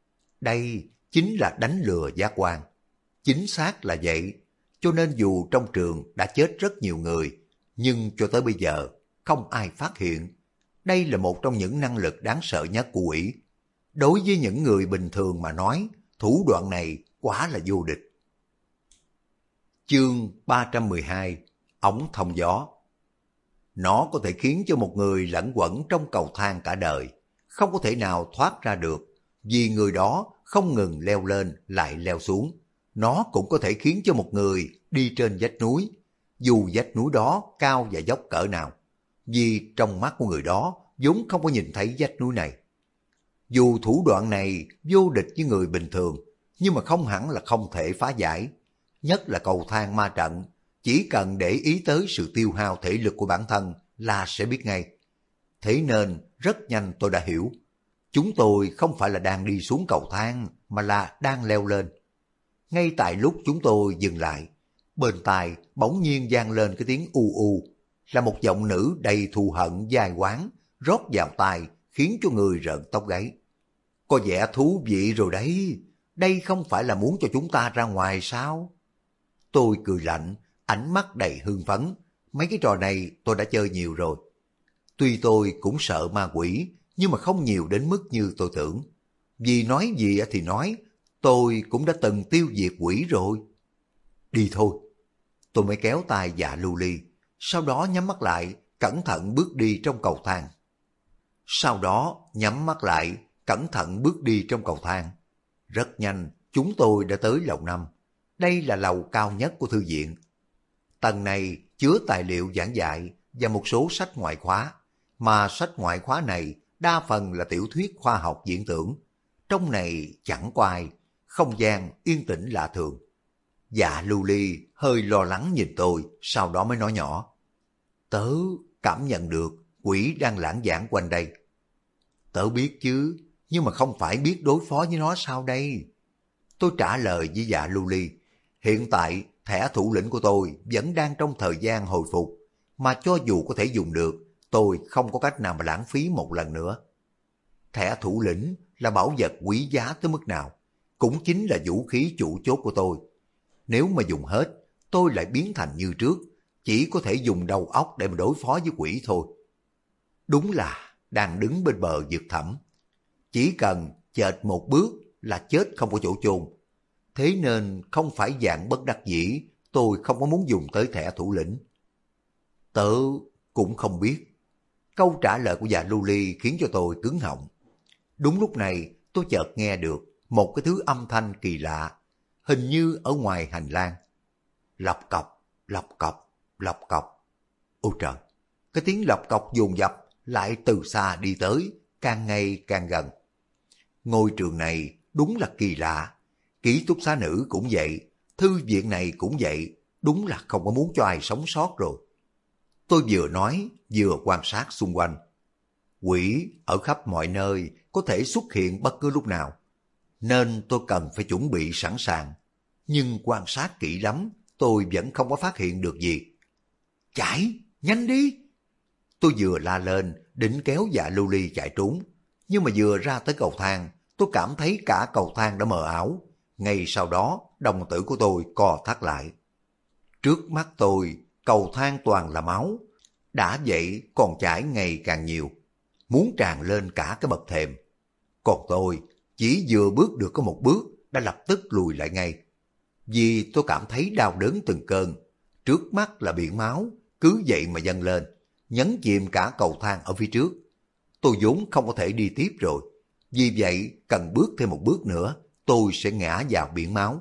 Đây chính là đánh lừa giác quan. Chính xác là vậy. Cho nên dù trong trường đã chết rất nhiều người, nhưng cho tới bây giờ không ai phát hiện. Đây là một trong những năng lực đáng sợ nhất của quỷ. Đối với những người bình thường mà nói, thủ đoạn này quả là vô địch. Chương 312: Ống thông gió. Nó có thể khiến cho một người lẩn quẩn trong cầu thang cả đời, không có thể nào thoát ra được, vì người đó không ngừng leo lên lại leo xuống. Nó cũng có thể khiến cho một người đi trên vách núi, dù vách núi đó cao và dốc cỡ nào, vì trong mắt của người đó vốn không có nhìn thấy vách núi này. Dù thủ đoạn này vô địch với người bình thường, nhưng mà không hẳn là không thể phá giải. Nhất là cầu thang ma trận, chỉ cần để ý tới sự tiêu hao thể lực của bản thân là sẽ biết ngay. Thế nên rất nhanh tôi đã hiểu, chúng tôi không phải là đang đi xuống cầu thang mà là đang leo lên. Ngay tại lúc chúng tôi dừng lại, bên tai bỗng nhiên vang lên cái tiếng u u, là một giọng nữ đầy thù hận dai oán rót vào tai, khiến cho người rợn tóc gáy. Có vẻ thú vị rồi đấy, đây không phải là muốn cho chúng ta ra ngoài sao? Tôi cười lạnh, ánh mắt đầy hưng phấn. Mấy cái trò này tôi đã chơi nhiều rồi. Tuy tôi cũng sợ ma quỷ, nhưng mà không nhiều đến mức như tôi tưởng. Vì nói gì thì nói, tôi cũng đã từng tiêu diệt quỷ rồi. Đi thôi. Tôi mới kéo tay Dạ Lưu Ly, sau đó nhắm mắt lại, cẩn thận bước đi trong cầu thang. Rất nhanh, chúng tôi đã tới lầu 5. Đây là lầu cao nhất của thư viện. Tầng này chứa tài liệu giảng dạy và một số sách ngoại khóa, mà sách ngoại khóa này đa phần là tiểu thuyết khoa học viễn tưởng. Trong này chẳng có ai, không gian yên tĩnh lạ thường. Dạ Lưu Ly hơi lo lắng nhìn tôi, sau đó mới nói nhỏ: Tớ cảm nhận được quỷ đang lãng vảng quanh đây. Tớ biết chứ, nhưng mà không phải biết đối phó với nó sao đây? Tôi trả lời với Dạ Lưu Ly, hiện tại thẻ thủ lĩnh của tôi vẫn đang trong thời gian hồi phục, mà cho dù có thể dùng được, tôi không có cách nào mà lãng phí một lần nữa. Thẻ thủ lĩnh là bảo vật quý giá tới mức nào, cũng chính là vũ khí chủ chốt của tôi. Nếu mà dùng hết, tôi lại biến thành như trước, chỉ có thể dùng đầu óc để mà đối phó với quỷ thôi. Đúng là đang đứng bên bờ vực thẳm. Chỉ cần chệch một bước là chết không có chỗ chôn. Thế nên không phải dạng bất đắc dĩ, tôi không có muốn dùng tới thẻ thủ lĩnh. Tớ cũng không biết. Câu trả lời của Dạ Lưu Ly khiến cho tôi cứng họng. Đúng lúc này tôi chợt nghe được một cái thứ âm thanh kỳ lạ, hình như ở ngoài hành lang. Lọc cọc, lọc cọc, lọc cọc. Ôi trời, cái tiếng lọc cọc dồn dập lại từ xa đi tới, càng ngày càng gần. Ngôi trường này đúng là kỳ lạ. Ký túc xá nữ cũng vậy, thư viện này cũng vậy, đúng là không có muốn cho ai sống sót rồi. Tôi vừa nói, vừa quan sát xung quanh. Quỷ ở khắp mọi nơi, có thể xuất hiện bất cứ lúc nào, nên tôi cần phải chuẩn bị sẵn sàng. Nhưng quan sát kỹ lắm, tôi vẫn không có phát hiện được gì. Chạy, nhanh đi! Tôi vừa la lên, định kéo Dạ Lưu Ly chạy trốn. Nhưng mà vừa ra tới cầu thang, tôi cảm thấy cả cầu thang đã mờ ảo. Ngay sau đó, đồng tử của tôi co thắt lại. Trước mắt tôi, cầu thang toàn là máu. Đã vậy còn chảy ngày càng nhiều, muốn tràn lên cả cái bậc thềm. Còn tôi chỉ vừa bước được có một bước đã lập tức lùi lại ngay. Vì tôi cảm thấy đau đớn từng cơn. Trước mắt là biển máu, cứ vậy mà dâng lên, nhấn chìm cả cầu thang ở phía trước. Tôi vốn không có thể đi tiếp rồi. Vì vậy cần bước thêm một bước nữa, tôi sẽ ngã vào biển máu.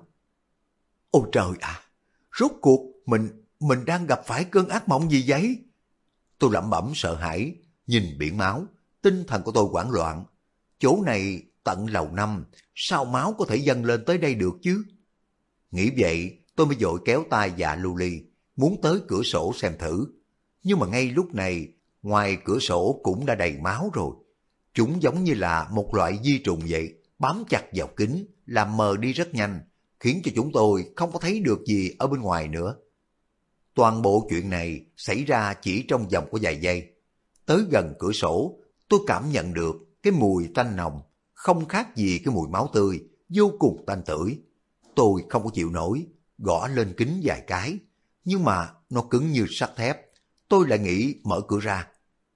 Ôi trời à, rốt cuộc mình đang gặp phải cơn ác mộng gì vậy? Tôi lẩm bẩm sợ hãi, nhìn biển máu, tinh thần của tôi hoảng loạn. Chỗ này tận lầu 5, sao máu có thể dâng lên tới đây được chứ? Nghĩ vậy, tôi mới vội kéo tay Dạ Lưu Ly, muốn tới cửa sổ xem thử. Nhưng mà ngay lúc này, ngoài cửa sổ cũng đã đầy máu rồi. Chúng giống như là một loại vi trùng vậy, bám chặt vào kính, làm mờ đi rất nhanh, khiến cho chúng tôi không có thấy được gì ở bên ngoài nữa. Toàn bộ chuyện này xảy ra chỉ trong vòng của vài giây. Tới gần cửa sổ, tôi cảm nhận được cái mùi tanh nồng, không khác gì cái mùi máu tươi, vô cùng tanh tưởi. Tôi không có chịu nổi, gõ lên kính vài cái, nhưng mà nó cứng như sắt thép. Tôi lại nghĩ mở cửa ra,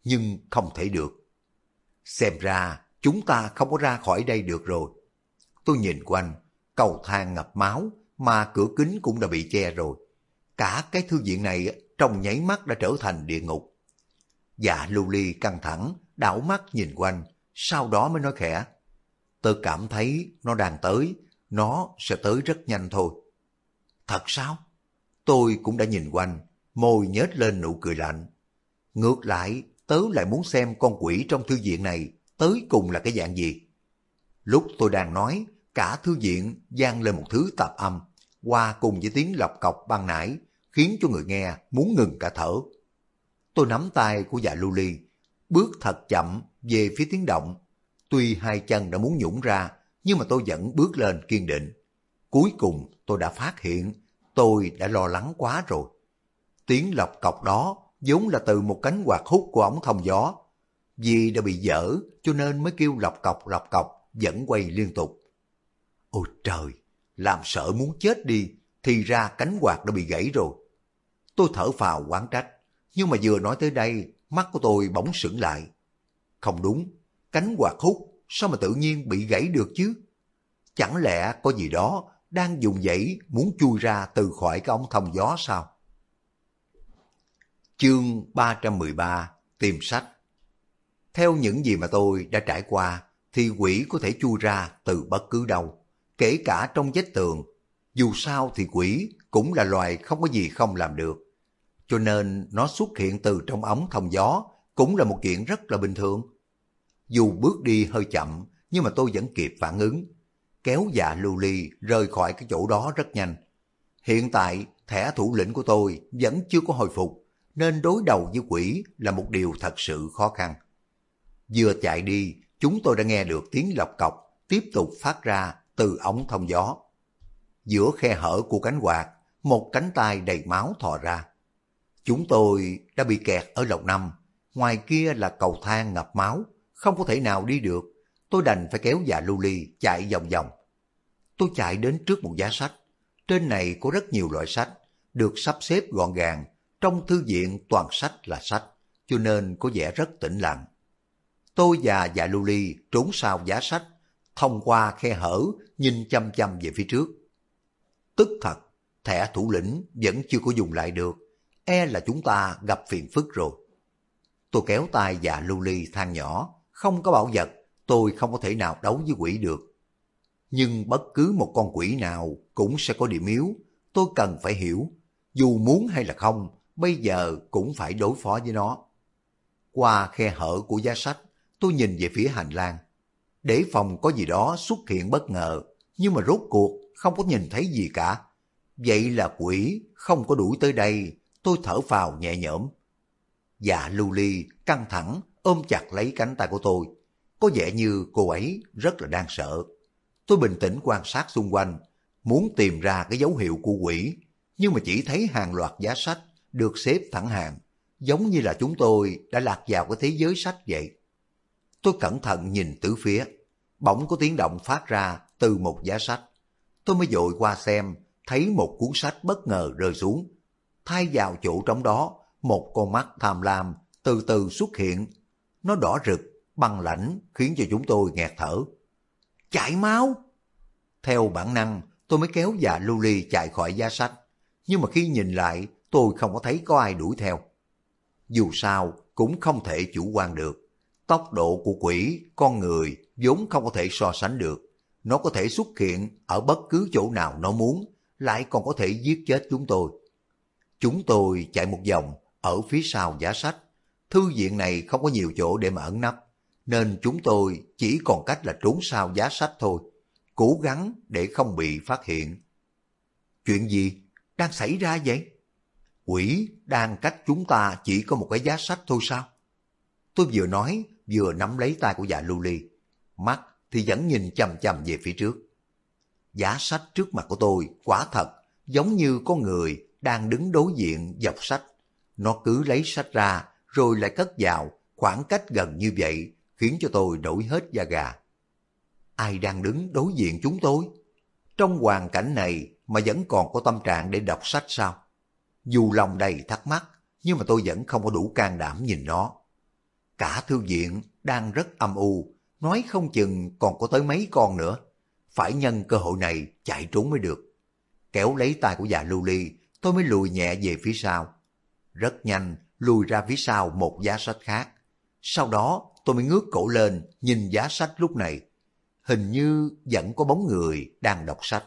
nhưng không thể được. Xem ra chúng ta không có ra khỏi đây được rồi. Tôi nhìn quanh, cầu thang ngập máu mà cửa kính cũng đã bị che rồi. Cả cái thư viện này trong nháy mắt đã trở thành địa ngục. Dạ Lưu Ly căng thẳng, đảo mắt nhìn quanh, sau đó mới nói khẽ. Tôi cảm thấy nó đang tới, nó sẽ tới rất nhanh thôi. Thật sao? Tôi cũng đã nhìn quanh, môi nhếch lên nụ cười lạnh. Ngược lại, tớ lại muốn xem con quỷ trong thư viện này tới cùng là cái dạng gì. Lúc tôi đang nói, cả thư viện vang lên một thứ tạp âm, hòa cùng với tiếng lọc cọc ban nãy, khiến cho người nghe muốn ngừng cả thở. Tôi nắm tay của dạ Lưu Ly, bước thật chậm về phía tiếng động. Tuy hai chân đã muốn nhũn ra, nhưng mà tôi vẫn bước lên kiên định. Cuối cùng tôi đã phát hiện, tôi đã lo lắng quá rồi. Tiếng lọc cọc đó vốn là từ một cánh quạt hút của ống thông gió. Vì đã bị dở cho nên mới kêu lọc cọc, vẫn quay liên tục. Ôi trời, làm sợ muốn chết đi, thì ra cánh quạt đã bị gãy rồi. Tôi thở phào oán trách, nhưng mà vừa nói tới đây, mắt của tôi bỗng sững lại. Không đúng, cánh quạt hút sao mà tự nhiên bị gãy được chứ? Chẳng lẽ có gì đó đang dùng dãy muốn chui ra từ khỏi cái ống thông gió sao? Chương 313 Tìm sách. Theo những gì mà tôi đã trải qua, thì quỷ có thể chui ra từ bất cứ đâu, kể cả trong vách tường. Dù sao thì quỷ cũng là loài không có gì không làm được. Cho nên nó xuất hiện từ trong ống thông gió cũng là một chuyện rất là bình thường. Dù bước đi hơi chậm, nhưng mà tôi vẫn kịp phản ứng, kéo dạ Lưu Ly rời khỏi cái chỗ đó rất nhanh. Hiện tại, thẻ thủ lĩnh của tôi vẫn chưa có hồi phục, nên đối đầu với quỷ là một điều thật sự khó khăn. Vừa chạy đi, chúng tôi đã nghe được tiếng lọc cọc tiếp tục phát ra từ ống thông gió. Giữa khe hở của cánh quạt, một cánh tay đầy máu thò ra. Chúng tôi đã bị kẹt ở lầu 5, ngoài kia là cầu thang ngập máu, không có thể nào đi được. Tôi đành phải kéo dạ Lưu Ly chạy vòng vòng. Tôi chạy đến trước một giá sách. Trên này có rất nhiều loại sách, được sắp xếp gọn gàng. Trong thư viện toàn sách là sách, cho nên có vẻ rất tĩnh lặng. Tôi và dạ Lưu Ly trốn sau giá sách, thông qua khe hở nhìn chăm chăm về phía trước. Tức thật, thẻ thủ lĩnh vẫn chưa có dùng lại được, e là chúng ta gặp phiền phức rồi. Tôi kéo tay dạ Lưu Ly than nhỏ, không có bảo vật, tôi không có thể nào đấu với quỷ được. Nhưng bất cứ một con quỷ nào cũng sẽ có điểm yếu, tôi cần phải hiểu. Dù muốn hay là không, bây giờ cũng phải đối phó với nó. Qua khe hở của giá sách, tôi nhìn về phía hành lang. Để phòng có gì đó xuất hiện bất ngờ, nhưng mà rốt cuộc không có nhìn thấy gì cả. Vậy là quỷ không có đuổi tới đây, tôi thở phào nhẹ nhõm. Dạ Lưu Ly căng thẳng ôm chặt lấy cánh tay của tôi. Có vẻ như cô ấy rất là đang sợ. Tôi bình tĩnh quan sát xung quanh, muốn tìm ra cái dấu hiệu của quỷ, nhưng mà chỉ thấy hàng loạt giá sách được xếp thẳng hàng, giống như là chúng tôi đã lạc vào cái thế giới sách vậy. Tôi cẩn thận nhìn tứ phía, bỗng có tiếng động phát ra từ một giá sách. Tôi mới dội qua xem, thấy một cuốn sách bất ngờ rơi xuống. Thay vào chỗ trống đó, một con mắt tham lam từ từ xuất hiện. Nó đỏ rực, băng lãnh khiến cho chúng tôi nghẹt thở. Chảy máu! Theo bản năng, tôi mới kéo dạ Lưu Ly chạy khỏi giá sách. Nhưng mà khi nhìn lại, tôi không có thấy có ai đuổi theo. Dù sao, cũng không thể chủ quan được. Tốc độ của quỷ, con người vốn không có thể so sánh được. Nó có thể xuất hiện ở bất cứ chỗ nào nó muốn, lại còn có thể giết chết chúng tôi. Chúng tôi chạy một vòng ở phía sau giá sách. Thư viện này không có nhiều chỗ để mà ẩn nấp, nên chúng tôi chỉ còn cách là trốn sau giá sách thôi, cố gắng để không bị phát hiện. Chuyện gì đang xảy ra vậy? Quỷ đang cách chúng ta chỉ có một cái giá sách thôi sao? Tôi vừa nói vừa nắm lấy tay của dạ Lưu Ly, mắt thì vẫn nhìn chằm chằm về phía trước. Giá sách trước mặt của tôi quả thật giống như có người đang đứng đối diện dọc sách. Nó cứ lấy sách ra rồi lại cất vào, khoảng cách gần như vậy khiến cho tôi nổi hết da gà. Ai đang đứng đối diện chúng tôi? Trong hoàn cảnh này mà vẫn còn có tâm trạng để đọc sách sao? Dù lòng đầy thắc mắc, nhưng mà tôi vẫn không có đủ can đảm nhìn nó. Cả thư viện đang rất âm u, nói không chừng còn có tới mấy con nữa. Phải nhân cơ hội này chạy trốn mới được. Kéo lấy tay của già lưu ly, tôi mới lùi nhẹ về phía sau. Rất nhanh lùi ra phía sau một giá sách khác. Sau đó tôi mới ngước cổ lên nhìn giá sách lúc này. Hình như vẫn có bóng người đang đọc sách.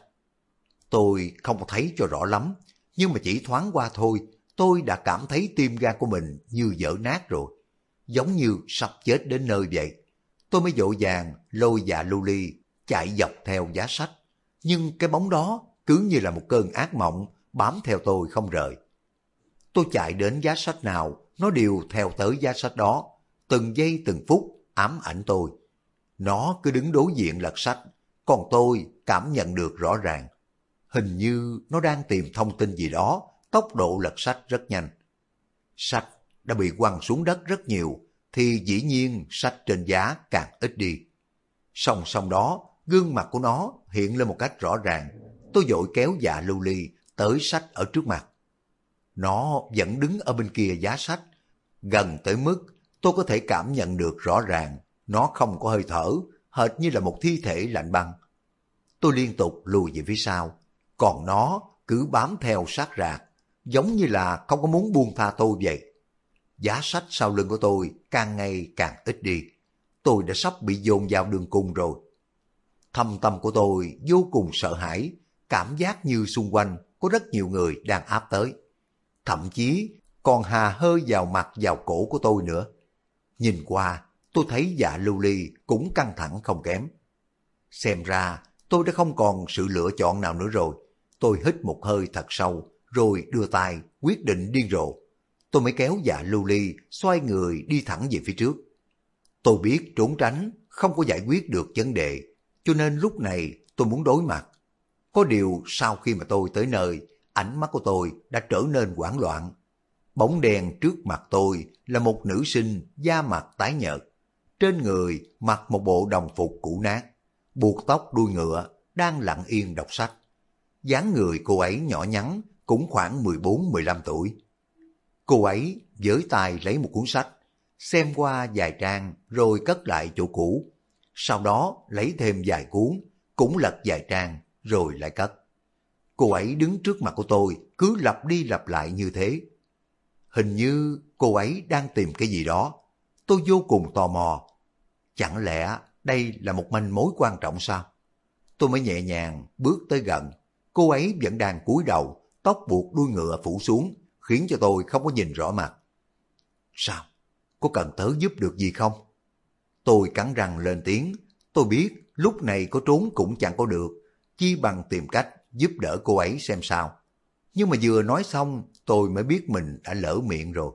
Tôi không có thấy cho rõ lắm, nhưng mà chỉ thoáng qua thôi, tôi đã cảm thấy tim gan của mình như vỡ nát rồi. Giống như sắp chết đến nơi vậy. Tôi mới vội vàng lôi dạ lưu ly chạy dọc theo giá sách. Nhưng cái bóng đó cứ như là một cơn ác mộng bám theo tôi không rời. Tôi chạy đến giá sách nào, nó đều theo tới giá sách đó. Từng giây từng phút ám ảnh tôi. Nó cứ đứng đối diện lật sách, còn tôi cảm nhận được rõ ràng. Hình như nó đang tìm thông tin gì đó, tốc độ lật sách rất nhanh. Sách đã bị quăng xuống đất rất nhiều, thì dĩ nhiên sách trên giá càng ít đi. Song song đó, gương mặt của nó hiện lên một cách rõ ràng. Tôi vội kéo dạ lưu ly tới sách ở trước mặt. Nó vẫn đứng ở bên kia giá sách, gần tới mức tôi có thể cảm nhận được rõ ràng. Nó không có hơi thở, hệt như là một thi thể lạnh băng. Tôi liên tục lùi về phía sau, còn nó cứ bám theo sát rạc, giống như là không có muốn buông tha tôi vậy. Giá sách sau lưng của tôi càng ngày càng ít đi. Tôi đã sắp bị dồn vào đường cùng rồi. Thâm tâm của tôi vô cùng sợ hãi, cảm giác như xung quanh có rất nhiều người đang áp tới. Thậm chí còn hà hơi vào mặt vào cổ của tôi nữa. Nhìn qua, tôi thấy dạ lưu ly cũng căng thẳng không kém. Xem ra tôi đã không còn sự lựa chọn nào nữa rồi. Tôi hít một hơi thật sâu, rồi đưa tay quyết định điên rồ. Tôi mới kéo dạ lưu ly xoay người đi thẳng về phía trước. Tôi biết trốn tránh không có giải quyết được vấn đề, cho nên lúc này tôi muốn đối mặt. Có điều sau khi mà tôi tới nơi, ánh mắt của tôi đã trở nên hoảng loạn. Bóng đèn trước mặt tôi là một nữ sinh da mặt tái nhợt. Trên người mặc một bộ đồng phục cũ nát, buộc tóc đuôi ngựa, đang lặng yên đọc sách. Dáng người cô ấy nhỏ nhắn, cũng khoảng 14-15 tuổi. Cô ấy với tay lấy một cuốn sách, xem qua vài trang rồi cất lại chỗ cũ. Sau đó lấy thêm vài cuốn, cũng lật vài trang rồi lại cất. Cô ấy đứng trước mặt của tôi cứ lặp đi lặp lại như thế. Hình như cô ấy đang tìm cái gì đó. Tôi vô cùng tò mò. Chẳng lẽ đây là một manh mối quan trọng sao? Tôi mới nhẹ nhàng bước tới gần. Cô ấy vẫn đang cúi đầu, tóc buộc đuôi ngựa phủ xuống, khiến cho tôi không có nhìn rõ mặt. Sao? Có cần tớ giúp được gì không? Tôi cắn răng lên tiếng. Tôi biết lúc này có trốn cũng chẳng có được, chi bằng tìm cách giúp đỡ cô ấy xem sao. Nhưng mà vừa nói xong, tôi mới biết mình đã lỡ miệng rồi.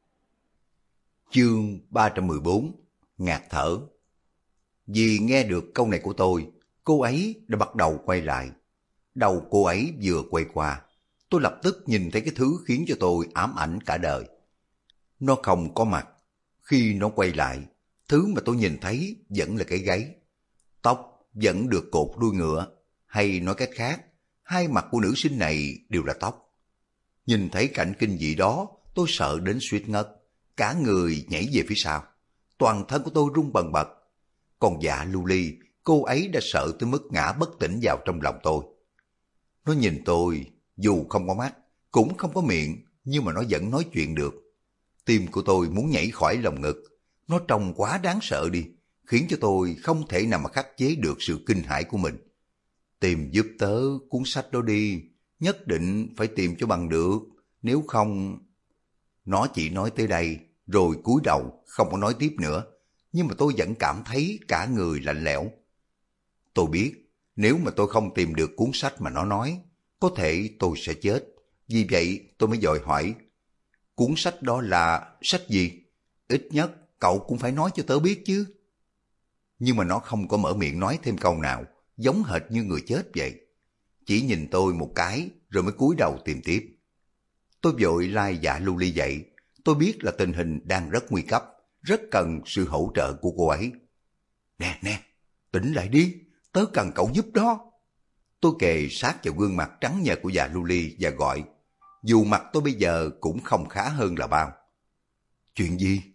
Chương 314: Ngạt thở. Vì nghe được câu này của tôi, cô ấy đã bắt đầu quay lại. Đầu cô ấy vừa quay qua, tôi lập tức nhìn thấy cái thứ khiến cho tôi ám ảnh cả đời. Nó không có mặt. Khi nó quay lại, thứ mà tôi nhìn thấy vẫn là cái gáy. Tóc vẫn được cột đuôi ngựa, hay nói cách khác, hai mặt của nữ sinh này đều là tóc. Nhìn thấy cảnh kinh dị đó, tôi sợ đến suýt ngất, cả người nhảy về phía sau. Toàn thân của tôi run bần bật. Còn dạ lưu ly, cô ấy đã sợ tới mức ngã bất tỉnh vào trong lòng tôi. Nó nhìn tôi, dù không có mắt, cũng không có miệng, nhưng mà nó vẫn nói chuyện được. Tim của tôi muốn nhảy khỏi lồng ngực. Nó trông quá đáng sợ đi, khiến cho tôi không thể nào mà khắc chế được sự kinh hãi của mình. Tìm giúp tớ cuốn sách đó đi, nhất định phải tìm cho bằng được, nếu không... Nó chỉ nói tới đây, rồi cúi đầu, không có nói tiếp nữa, nhưng mà tôi vẫn cảm thấy cả người lạnh lẽo. Tôi biết, nếu mà tôi không tìm được cuốn sách mà nó nói, có thể tôi sẽ chết. Vì vậy tôi mới vội hỏi, cuốn sách đó là sách gì? Ít nhất cậu cũng phải nói cho tớ biết chứ. Nhưng mà nó không có mở miệng nói thêm câu nào, giống hệt như người chết vậy. Chỉ nhìn tôi một cái rồi mới cúi đầu tìm tiếp. Tôi vội lai dạ lưu ly dậy. Tôi biết là tình hình đang rất nguy cấp, rất cần sự hỗ trợ của cô ấy. Nè, tỉnh lại đi, tớ cần cậu giúp đó. Tôi kề sát vào gương mặt trắng nhợt của dạ lưu ly và gọi, dù mặt tôi bây giờ cũng không khá hơn là bao. Chuyện gì?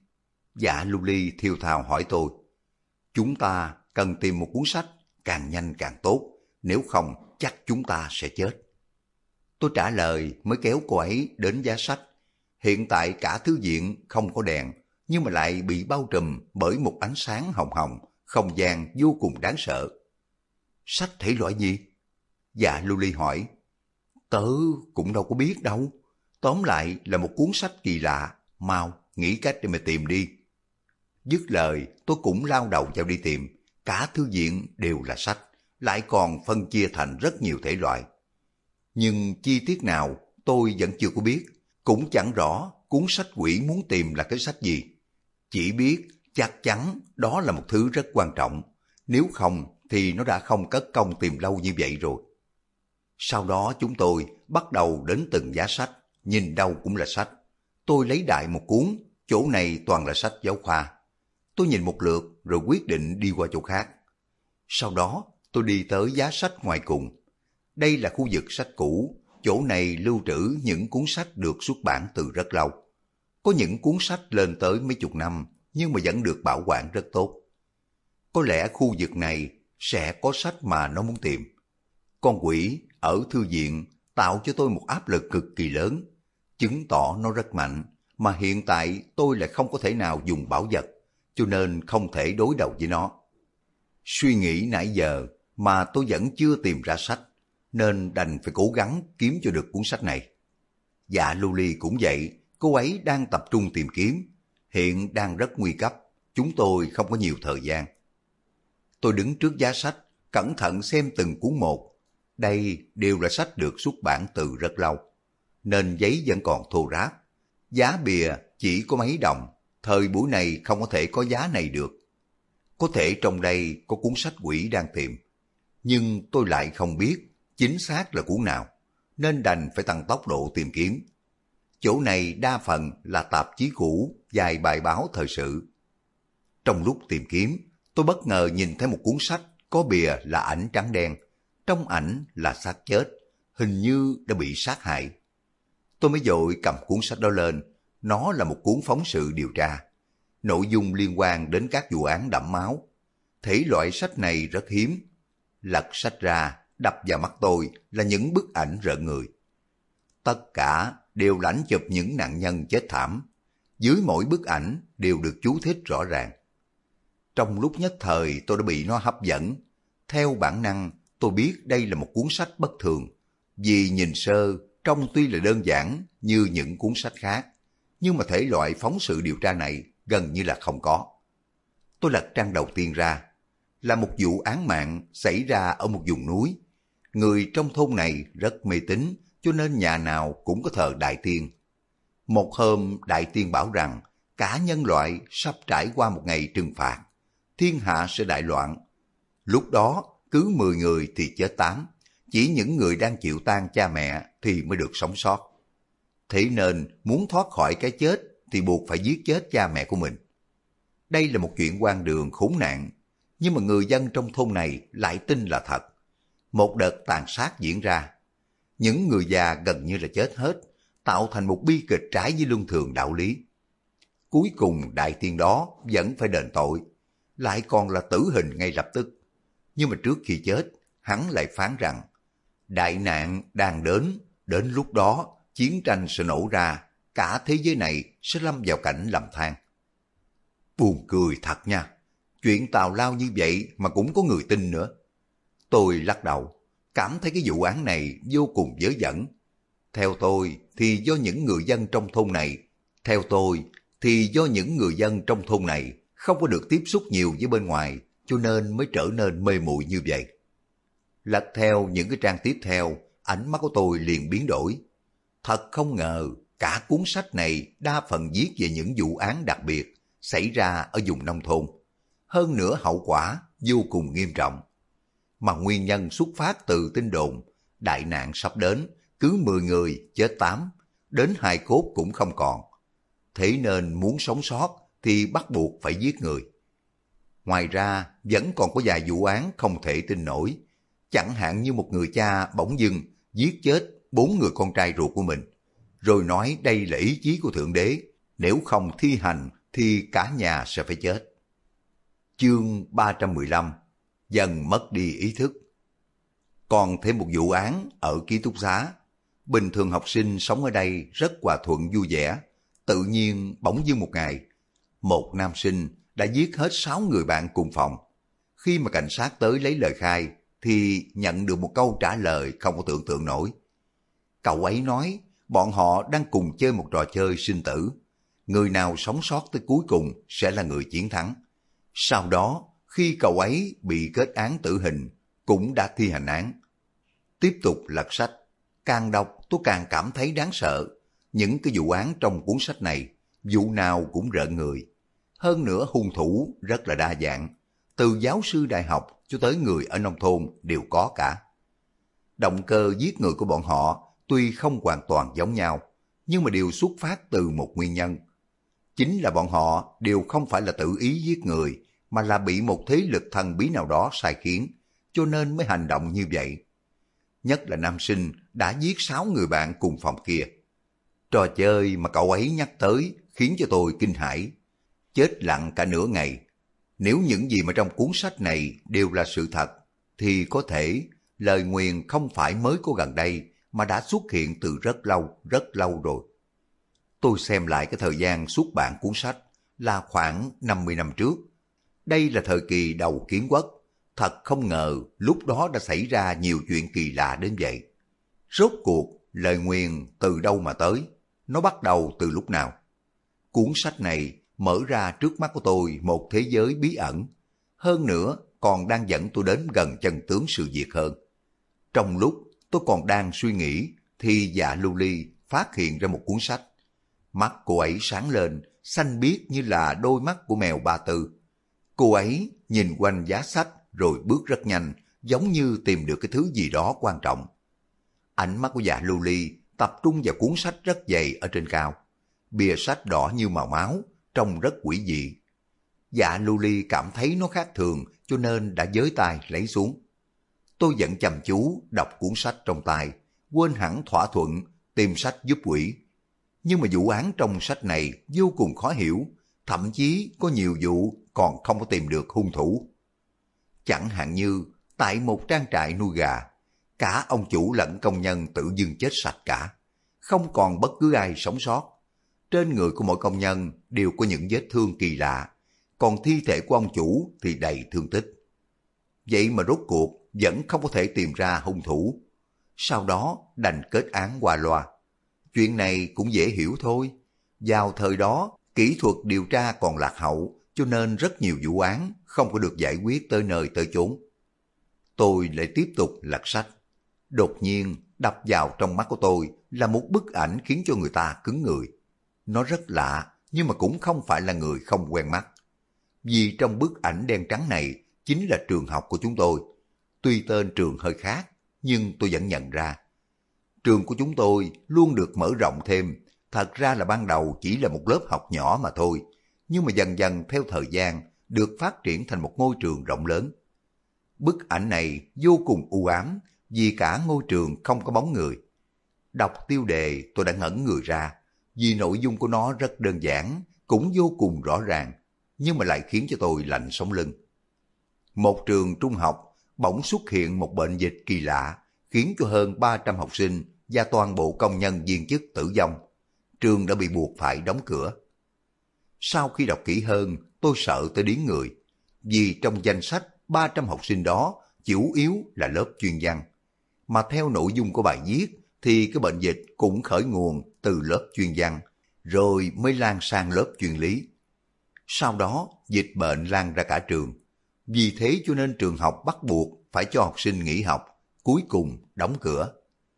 Dạ Lưu Ly thiêu thào hỏi tôi. Chúng ta cần tìm một cuốn sách, càng nhanh càng tốt, nếu không chắc chúng ta sẽ chết. Tôi trả lời mới kéo cô ấy đến giá sách. Hiện tại cả thư viện không có đèn, nhưng mà lại bị bao trùm bởi một ánh sáng hồng hồng, không gian vô cùng đáng sợ. Sách thể loại gì? Dạ Lưu Ly hỏi. Tớ cũng đâu có biết đâu. Tóm lại là một cuốn sách kỳ lạ, mau nghĩ cách để mà tìm đi. Dứt lời tôi cũng lao đầu vào đi tìm. Cả thư viện đều là sách, lại còn phân chia thành rất nhiều thể loại. Nhưng chi tiết nào tôi vẫn chưa có biết, cũng chẳng rõ cuốn sách quỷ muốn tìm là cái sách gì. Chỉ biết chắc chắn đó là một thứ rất quan trọng, nếu không thì nó đã không cất công tìm lâu như vậy rồi. Sau đó chúng tôi bắt đầu đến từng giá sách, nhìn đâu cũng là sách. Tôi lấy đại một cuốn, chỗ này toàn là sách giáo khoa. Tôi nhìn một lượt rồi quyết định đi qua chỗ khác. Sau đó tôi đi tới giá sách ngoài cùng. Đây là khu vực sách cũ, chỗ này lưu trữ những cuốn sách được xuất bản từ rất lâu. Có những cuốn sách lên tới mấy chục năm, nhưng mà vẫn được bảo quản rất tốt. Có lẽ khu vực này sẽ có sách mà nó muốn tìm. Con quỷ ở thư viện tạo cho tôi một áp lực cực kỳ lớn, chứng tỏ nó rất mạnh, mà hiện tại tôi lại không có thể nào dùng bảo vật, cho nên không thể đối đầu với nó. Suy nghĩ nãy giờ mà tôi vẫn chưa tìm ra sách, nên đành phải cố gắng kiếm cho được cuốn sách này. Dạ Lưu Ly cũng vậy, cô ấy đang tập trung tìm kiếm, hiện đang rất nguy cấp, chúng tôi không có nhiều thời gian. Tôi đứng trước giá sách, cẩn thận xem từng cuốn một. Đây đều là sách được xuất bản từ rất lâu, nên giấy vẫn còn thô ráp. Giá bìa chỉ có mấy đồng, thời buổi này không có thể có giá này được. Có thể trong đây có cuốn sách quỷ đang tìm, nhưng tôi lại không biết chính xác là cuốn nào, nên đành phải tăng tốc độ tìm kiếm. Chỗ này đa phần là tạp chí cũ, vài bài báo thời sự. Trong lúc tìm kiếm, tôi bất ngờ nhìn thấy một cuốn sách có bìa là ảnh trắng đen. Trong ảnh là xác chết, hình như đã bị sát hại. Tôi mới vội cầm cuốn sách đó lên, nó là một cuốn phóng sự điều tra. Nội dung liên quan đến các vụ án đẫm máu. Thể loại sách này rất hiếm. Lật sách ra, đập vào mắt tôi là những bức ảnh rợn người. Tất cả đều là ảnh chụp những nạn nhân chết thảm. Dưới mỗi bức ảnh đều được chú thích rõ ràng. Trong lúc nhất thời tôi đã bị nó hấp dẫn. Theo bản năng, tôi biết đây là một cuốn sách bất thường. Vì nhìn sơ, trông tuy là đơn giản như những cuốn sách khác, nhưng mà thể loại phóng sự điều tra này gần như là không có. Tôi lật trang đầu tiên ra, là một vụ án mạng xảy ra ở một vùng núi. Người trong thôn này rất mê tín, cho nên nhà nào cũng có thờ Đại Tiên. Một hôm Đại Tiên bảo rằng cả nhân loại sắp trải qua một ngày trừng phạt, thiên hạ sẽ đại loạn. Lúc đó cứ 10 người thì chết 8, chỉ những người đang chịu tang cha mẹ thì mới được sống sót. Thế nên muốn thoát khỏi cái chết thì buộc phải giết chết cha mẹ của mình. Đây là một chuyện hoang đường khốn nạn, nhưng mà người dân trong thôn này lại tin là thật. Một đợt tàn sát diễn ra, những người già gần như là chết hết, tạo thành một bi kịch trái với luân thường đạo lý. Cuối cùng Đại Tiên đó vẫn phải đền tội, lại còn là tử hình ngay lập tức. Nhưng mà trước khi chết, hắn lại phán rằng đại nạn đang đến lúc đó chiến tranh sẽ nổ ra, cả thế giới này sẽ lâm vào cảnh lầm than. Buồn cười thật nha, chuyện tào lao như vậy mà cũng có người tin nữa. Tôi lắc đầu, cảm thấy cái vụ án này vô cùng dớ dẫn. Theo tôi thì do những người dân trong thôn này không có được tiếp xúc nhiều với bên ngoài, cho nên mới trở nên mê muội như vậy. Lật theo những cái trang tiếp theo, ánh mắt của tôi liền biến đổi. Thật không ngờ, cả cuốn sách này đa phần viết về những vụ án đặc biệt xảy ra ở vùng nông thôn. Hơn nữa hậu quả vô cùng nghiêm trọng. Mà nguyên nhân xuất phát từ tin đồn, đại nạn sắp đến, cứ 10 người chết 8, đến 2 cốt cũng không còn. Thế nên muốn sống sót thì bắt buộc phải giết người. Ngoài ra, vẫn còn có vài vụ án không thể tin nổi. Chẳng hạn như một người cha bỗng dưng giết chết 4 người con trai ruột của mình, rồi nói đây là ý chí của Thượng Đế, nếu không thi hành thì cả nhà sẽ phải chết. Chương 315 dần mất đi ý thức. Còn thêm một vụ án ở ký túc xá. Bình thường học sinh sống ở đây rất hòa thuận vui vẻ. Tự nhiên bỗng dưng một ngày, một nam sinh đã giết hết 6 người bạn cùng phòng. Khi mà cảnh sát tới lấy lời khai thì nhận được một câu trả lời không có tưởng tượng nổi. Cậu ấy nói bọn họ đang cùng chơi một trò chơi sinh tử. Người nào sống sót tới cuối cùng sẽ là người chiến thắng. Sau đó, khi cậu ấy bị kết án tử hình, cũng đã thi hành án. Tiếp tục lật sách, càng đọc tôi càng cảm thấy đáng sợ. Những cái vụ án trong cuốn sách này, vụ nào cũng rợn người. Hơn nữa hung thủ rất là đa dạng, từ giáo sư đại học cho tới người ở nông thôn đều có cả. Động cơ giết người của bọn họ tuy không hoàn toàn giống nhau, nhưng mà đều xuất phát từ một nguyên nhân. Chính là bọn họ đều không phải là tự ý giết người, mà là bị một thế lực thần bí nào đó sai khiến, cho nên mới hành động như vậy. Nhất là nam sinh đã giết 6 người bạn cùng phòng kia. Trò chơi mà cậu ấy nhắc tới khiến cho tôi kinh hãi, chết lặng cả nửa ngày. Nếu những gì mà trong cuốn sách này đều là sự thật, thì có thể lời nguyền không phải mới có gần đây, mà đã xuất hiện từ rất lâu rồi. Tôi xem lại cái thời gian xuất bản cuốn sách là khoảng 50 năm trước. Đây là thời kỳ đầu kiến quốc. Thật không ngờ lúc đó đã xảy ra nhiều chuyện kỳ lạ đến vậy. Rốt cuộc lời nguyền từ đâu mà tới? Nó bắt đầu từ lúc nào? Cuốn sách này mở ra trước mắt của tôi một thế giới bí ẩn. Hơn nữa còn đang dẫn tôi đến gần chân tướng sự việc hơn. Trong lúc tôi còn đang suy nghĩ thì Dạ Lưu Ly phát hiện ra một cuốn sách. Mắt cô ấy sáng lên, xanh biếc như là đôi mắt của mèo Ba Tư. Cô ấy nhìn quanh giá sách rồi bước rất nhanh, giống như tìm được cái thứ gì đó quan trọng. Ánh mắt của Dạ Lưu Ly tập trung vào cuốn sách rất dày ở trên cao. Bìa sách đỏ như màu máu, trông rất quỷ dị. Dạ Lưu Ly cảm thấy nó khác thường cho nên đã giới tay lấy xuống. Tôi vẫn chăm chú đọc cuốn sách trong tay, quên hẳn thỏa thuận tìm sách giúp quỷ. Nhưng mà vụ án trong sách này vô cùng khó hiểu, thậm chí có nhiều vụ còn không có tìm được hung thủ. Chẳng hạn như tại một trang trại nuôi gà, cả ông chủ lẫn công nhân tự dưng chết sạch cả, không còn bất cứ ai sống sót. Trên người của mỗi công nhân đều có những vết thương kỳ lạ, còn thi thể của ông chủ thì đầy thương tích. Vậy mà rốt cuộc vẫn không có thể tìm ra hung thủ. Sau đó đành kết án qua loa. Chuyện này cũng dễ hiểu thôi. Vào thời đó, kỹ thuật điều tra còn lạc hậu, cho nên rất nhiều vụ án không có được giải quyết tới nơi tới chốn. Tôi lại tiếp tục lật sách. Đột nhiên đập vào trong mắt của tôi là một bức ảnh khiến cho người ta cứng người. Nó rất lạ, nhưng mà cũng không phải là người không quen mắt. Vì trong bức ảnh đen trắng này chính là trường học của chúng tôi. Tuy tên trường hơi khác, nhưng tôi vẫn nhận ra. Trường của chúng tôi luôn được mở rộng thêm. Thật ra là ban đầu chỉ là một lớp học nhỏ mà thôi. Nhưng mà dần dần theo thời gian được phát triển thành một ngôi trường rộng lớn. Bức ảnh này vô cùng u ám vì cả ngôi trường không có bóng người. Đọc tiêu đề tôi đã ngẩn người ra vì nội dung của nó rất đơn giản, cũng vô cùng rõ ràng, nhưng mà lại khiến cho tôi lạnh sống lưng. Một trường trung học bỗng xuất hiện một bệnh dịch kỳ lạ, khiến cho hơn 300 học sinh và toàn bộ công nhân viên chức tử vong. Trường đã bị buộc phải đóng cửa. Sau khi đọc kỹ hơn, tôi sợ tới điếng người, vì trong danh sách 300 học sinh đó chủ yếu là lớp chuyên văn. Mà theo nội dung của bài viết thì cái bệnh dịch cũng khởi nguồn từ lớp chuyên văn, rồi mới lan sang lớp chuyên lý. Sau đó dịch bệnh lan ra cả trường. Vì thế cho nên trường học bắt buộc phải cho học sinh nghỉ học, cuối cùng đóng cửa.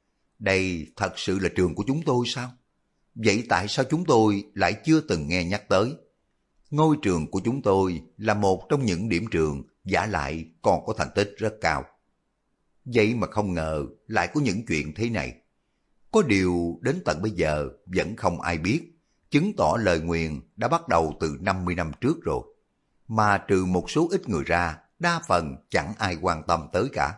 Đây thật sự là trường của chúng tôi sao? Vậy tại sao chúng tôi lại chưa từng nghe nhắc tới? Ngôi trường của chúng tôi là một trong những điểm trường, vả lại còn có thành tích rất cao. Vậy mà không ngờ lại có những chuyện thế này. Có điều đến tận bây giờ vẫn không ai biết, chứng tỏ lời nguyền đã bắt đầu từ 50 năm trước rồi. Mà trừ một số ít người ra, đa phần chẳng ai quan tâm tới cả.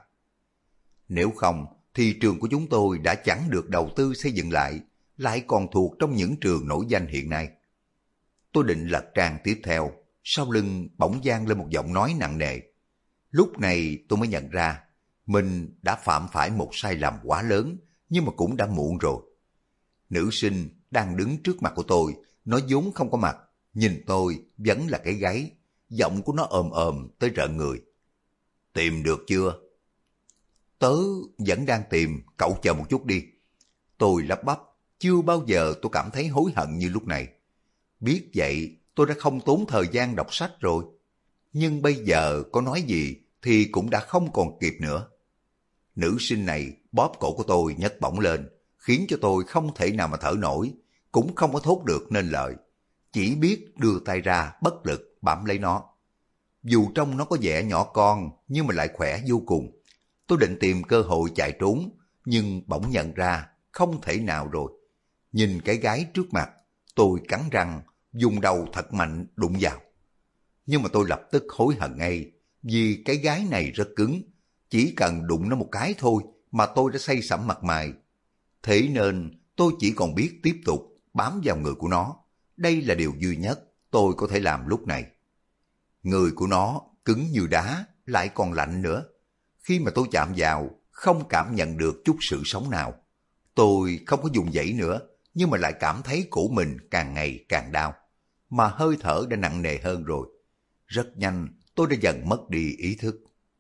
Nếu không, thì trường của chúng tôi đã chẳng được đầu tư xây dựng lại còn thuộc trong những trường nổi danh hiện nay. Tôi định lật trang tiếp theo, sau lưng bỗng vang lên một giọng nói nặng nề. Lúc này tôi mới nhận ra, mình đã phạm phải một sai lầm quá lớn, nhưng mà cũng đã muộn rồi. Nữ sinh đang đứng trước mặt của tôi, nó vốn không có mặt, nhìn tôi vẫn là cái gáy, giọng của nó ồm ồm tới rợn người. Tìm được chưa? Tớ vẫn đang tìm, cậu chờ một chút đi. Tôi lắp bắp, chưa bao giờ tôi cảm thấy hối hận như lúc này. Biết vậy, tôi đã không tốn thời gian đọc sách rồi. Nhưng bây giờ có nói gì thì cũng đã không còn kịp nữa. Nữ sinh này bóp cổ của tôi nhấc bổng lên, khiến cho tôi không thể nào mà thở nổi, cũng không có thốt được nên lời. Chỉ biết đưa tay ra bất lực bám lấy nó. Dù trông nó có vẻ nhỏ con nhưng mà lại khỏe vô cùng. Tôi định tìm cơ hội chạy trốn, nhưng bỗng nhận ra không thể nào rồi. Nhìn cái gái trước mặt, tôi cắn răng, dùng đầu thật mạnh đụng vào. Nhưng mà tôi lập tức hối hận ngay, vì cái gái này rất cứng. Chỉ cần đụng nó một cái thôi mà tôi đã say sẩm mặt mày. Thế nên tôi chỉ còn biết tiếp tục bám vào người của nó. Đây là điều duy nhất tôi có thể làm lúc này. Người của nó cứng như đá, lại còn lạnh nữa. Khi mà tôi chạm vào, không cảm nhận được chút sự sống nào. Tôi không có dùng dãy nữa, nhưng mà lại cảm thấy cổ mình càng ngày càng đau. Mà hơi thở đã nặng nề hơn rồi. Rất nhanh, tôi đã dần mất đi ý thức.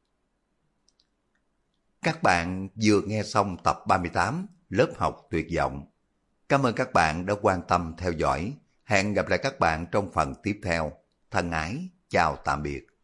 Các bạn vừa nghe xong tập 38 Lớp học tuyệt vọng. Cảm ơn các bạn đã quan tâm theo dõi. Hẹn gặp lại các bạn trong phần tiếp theo. Thân ái, chào tạm biệt.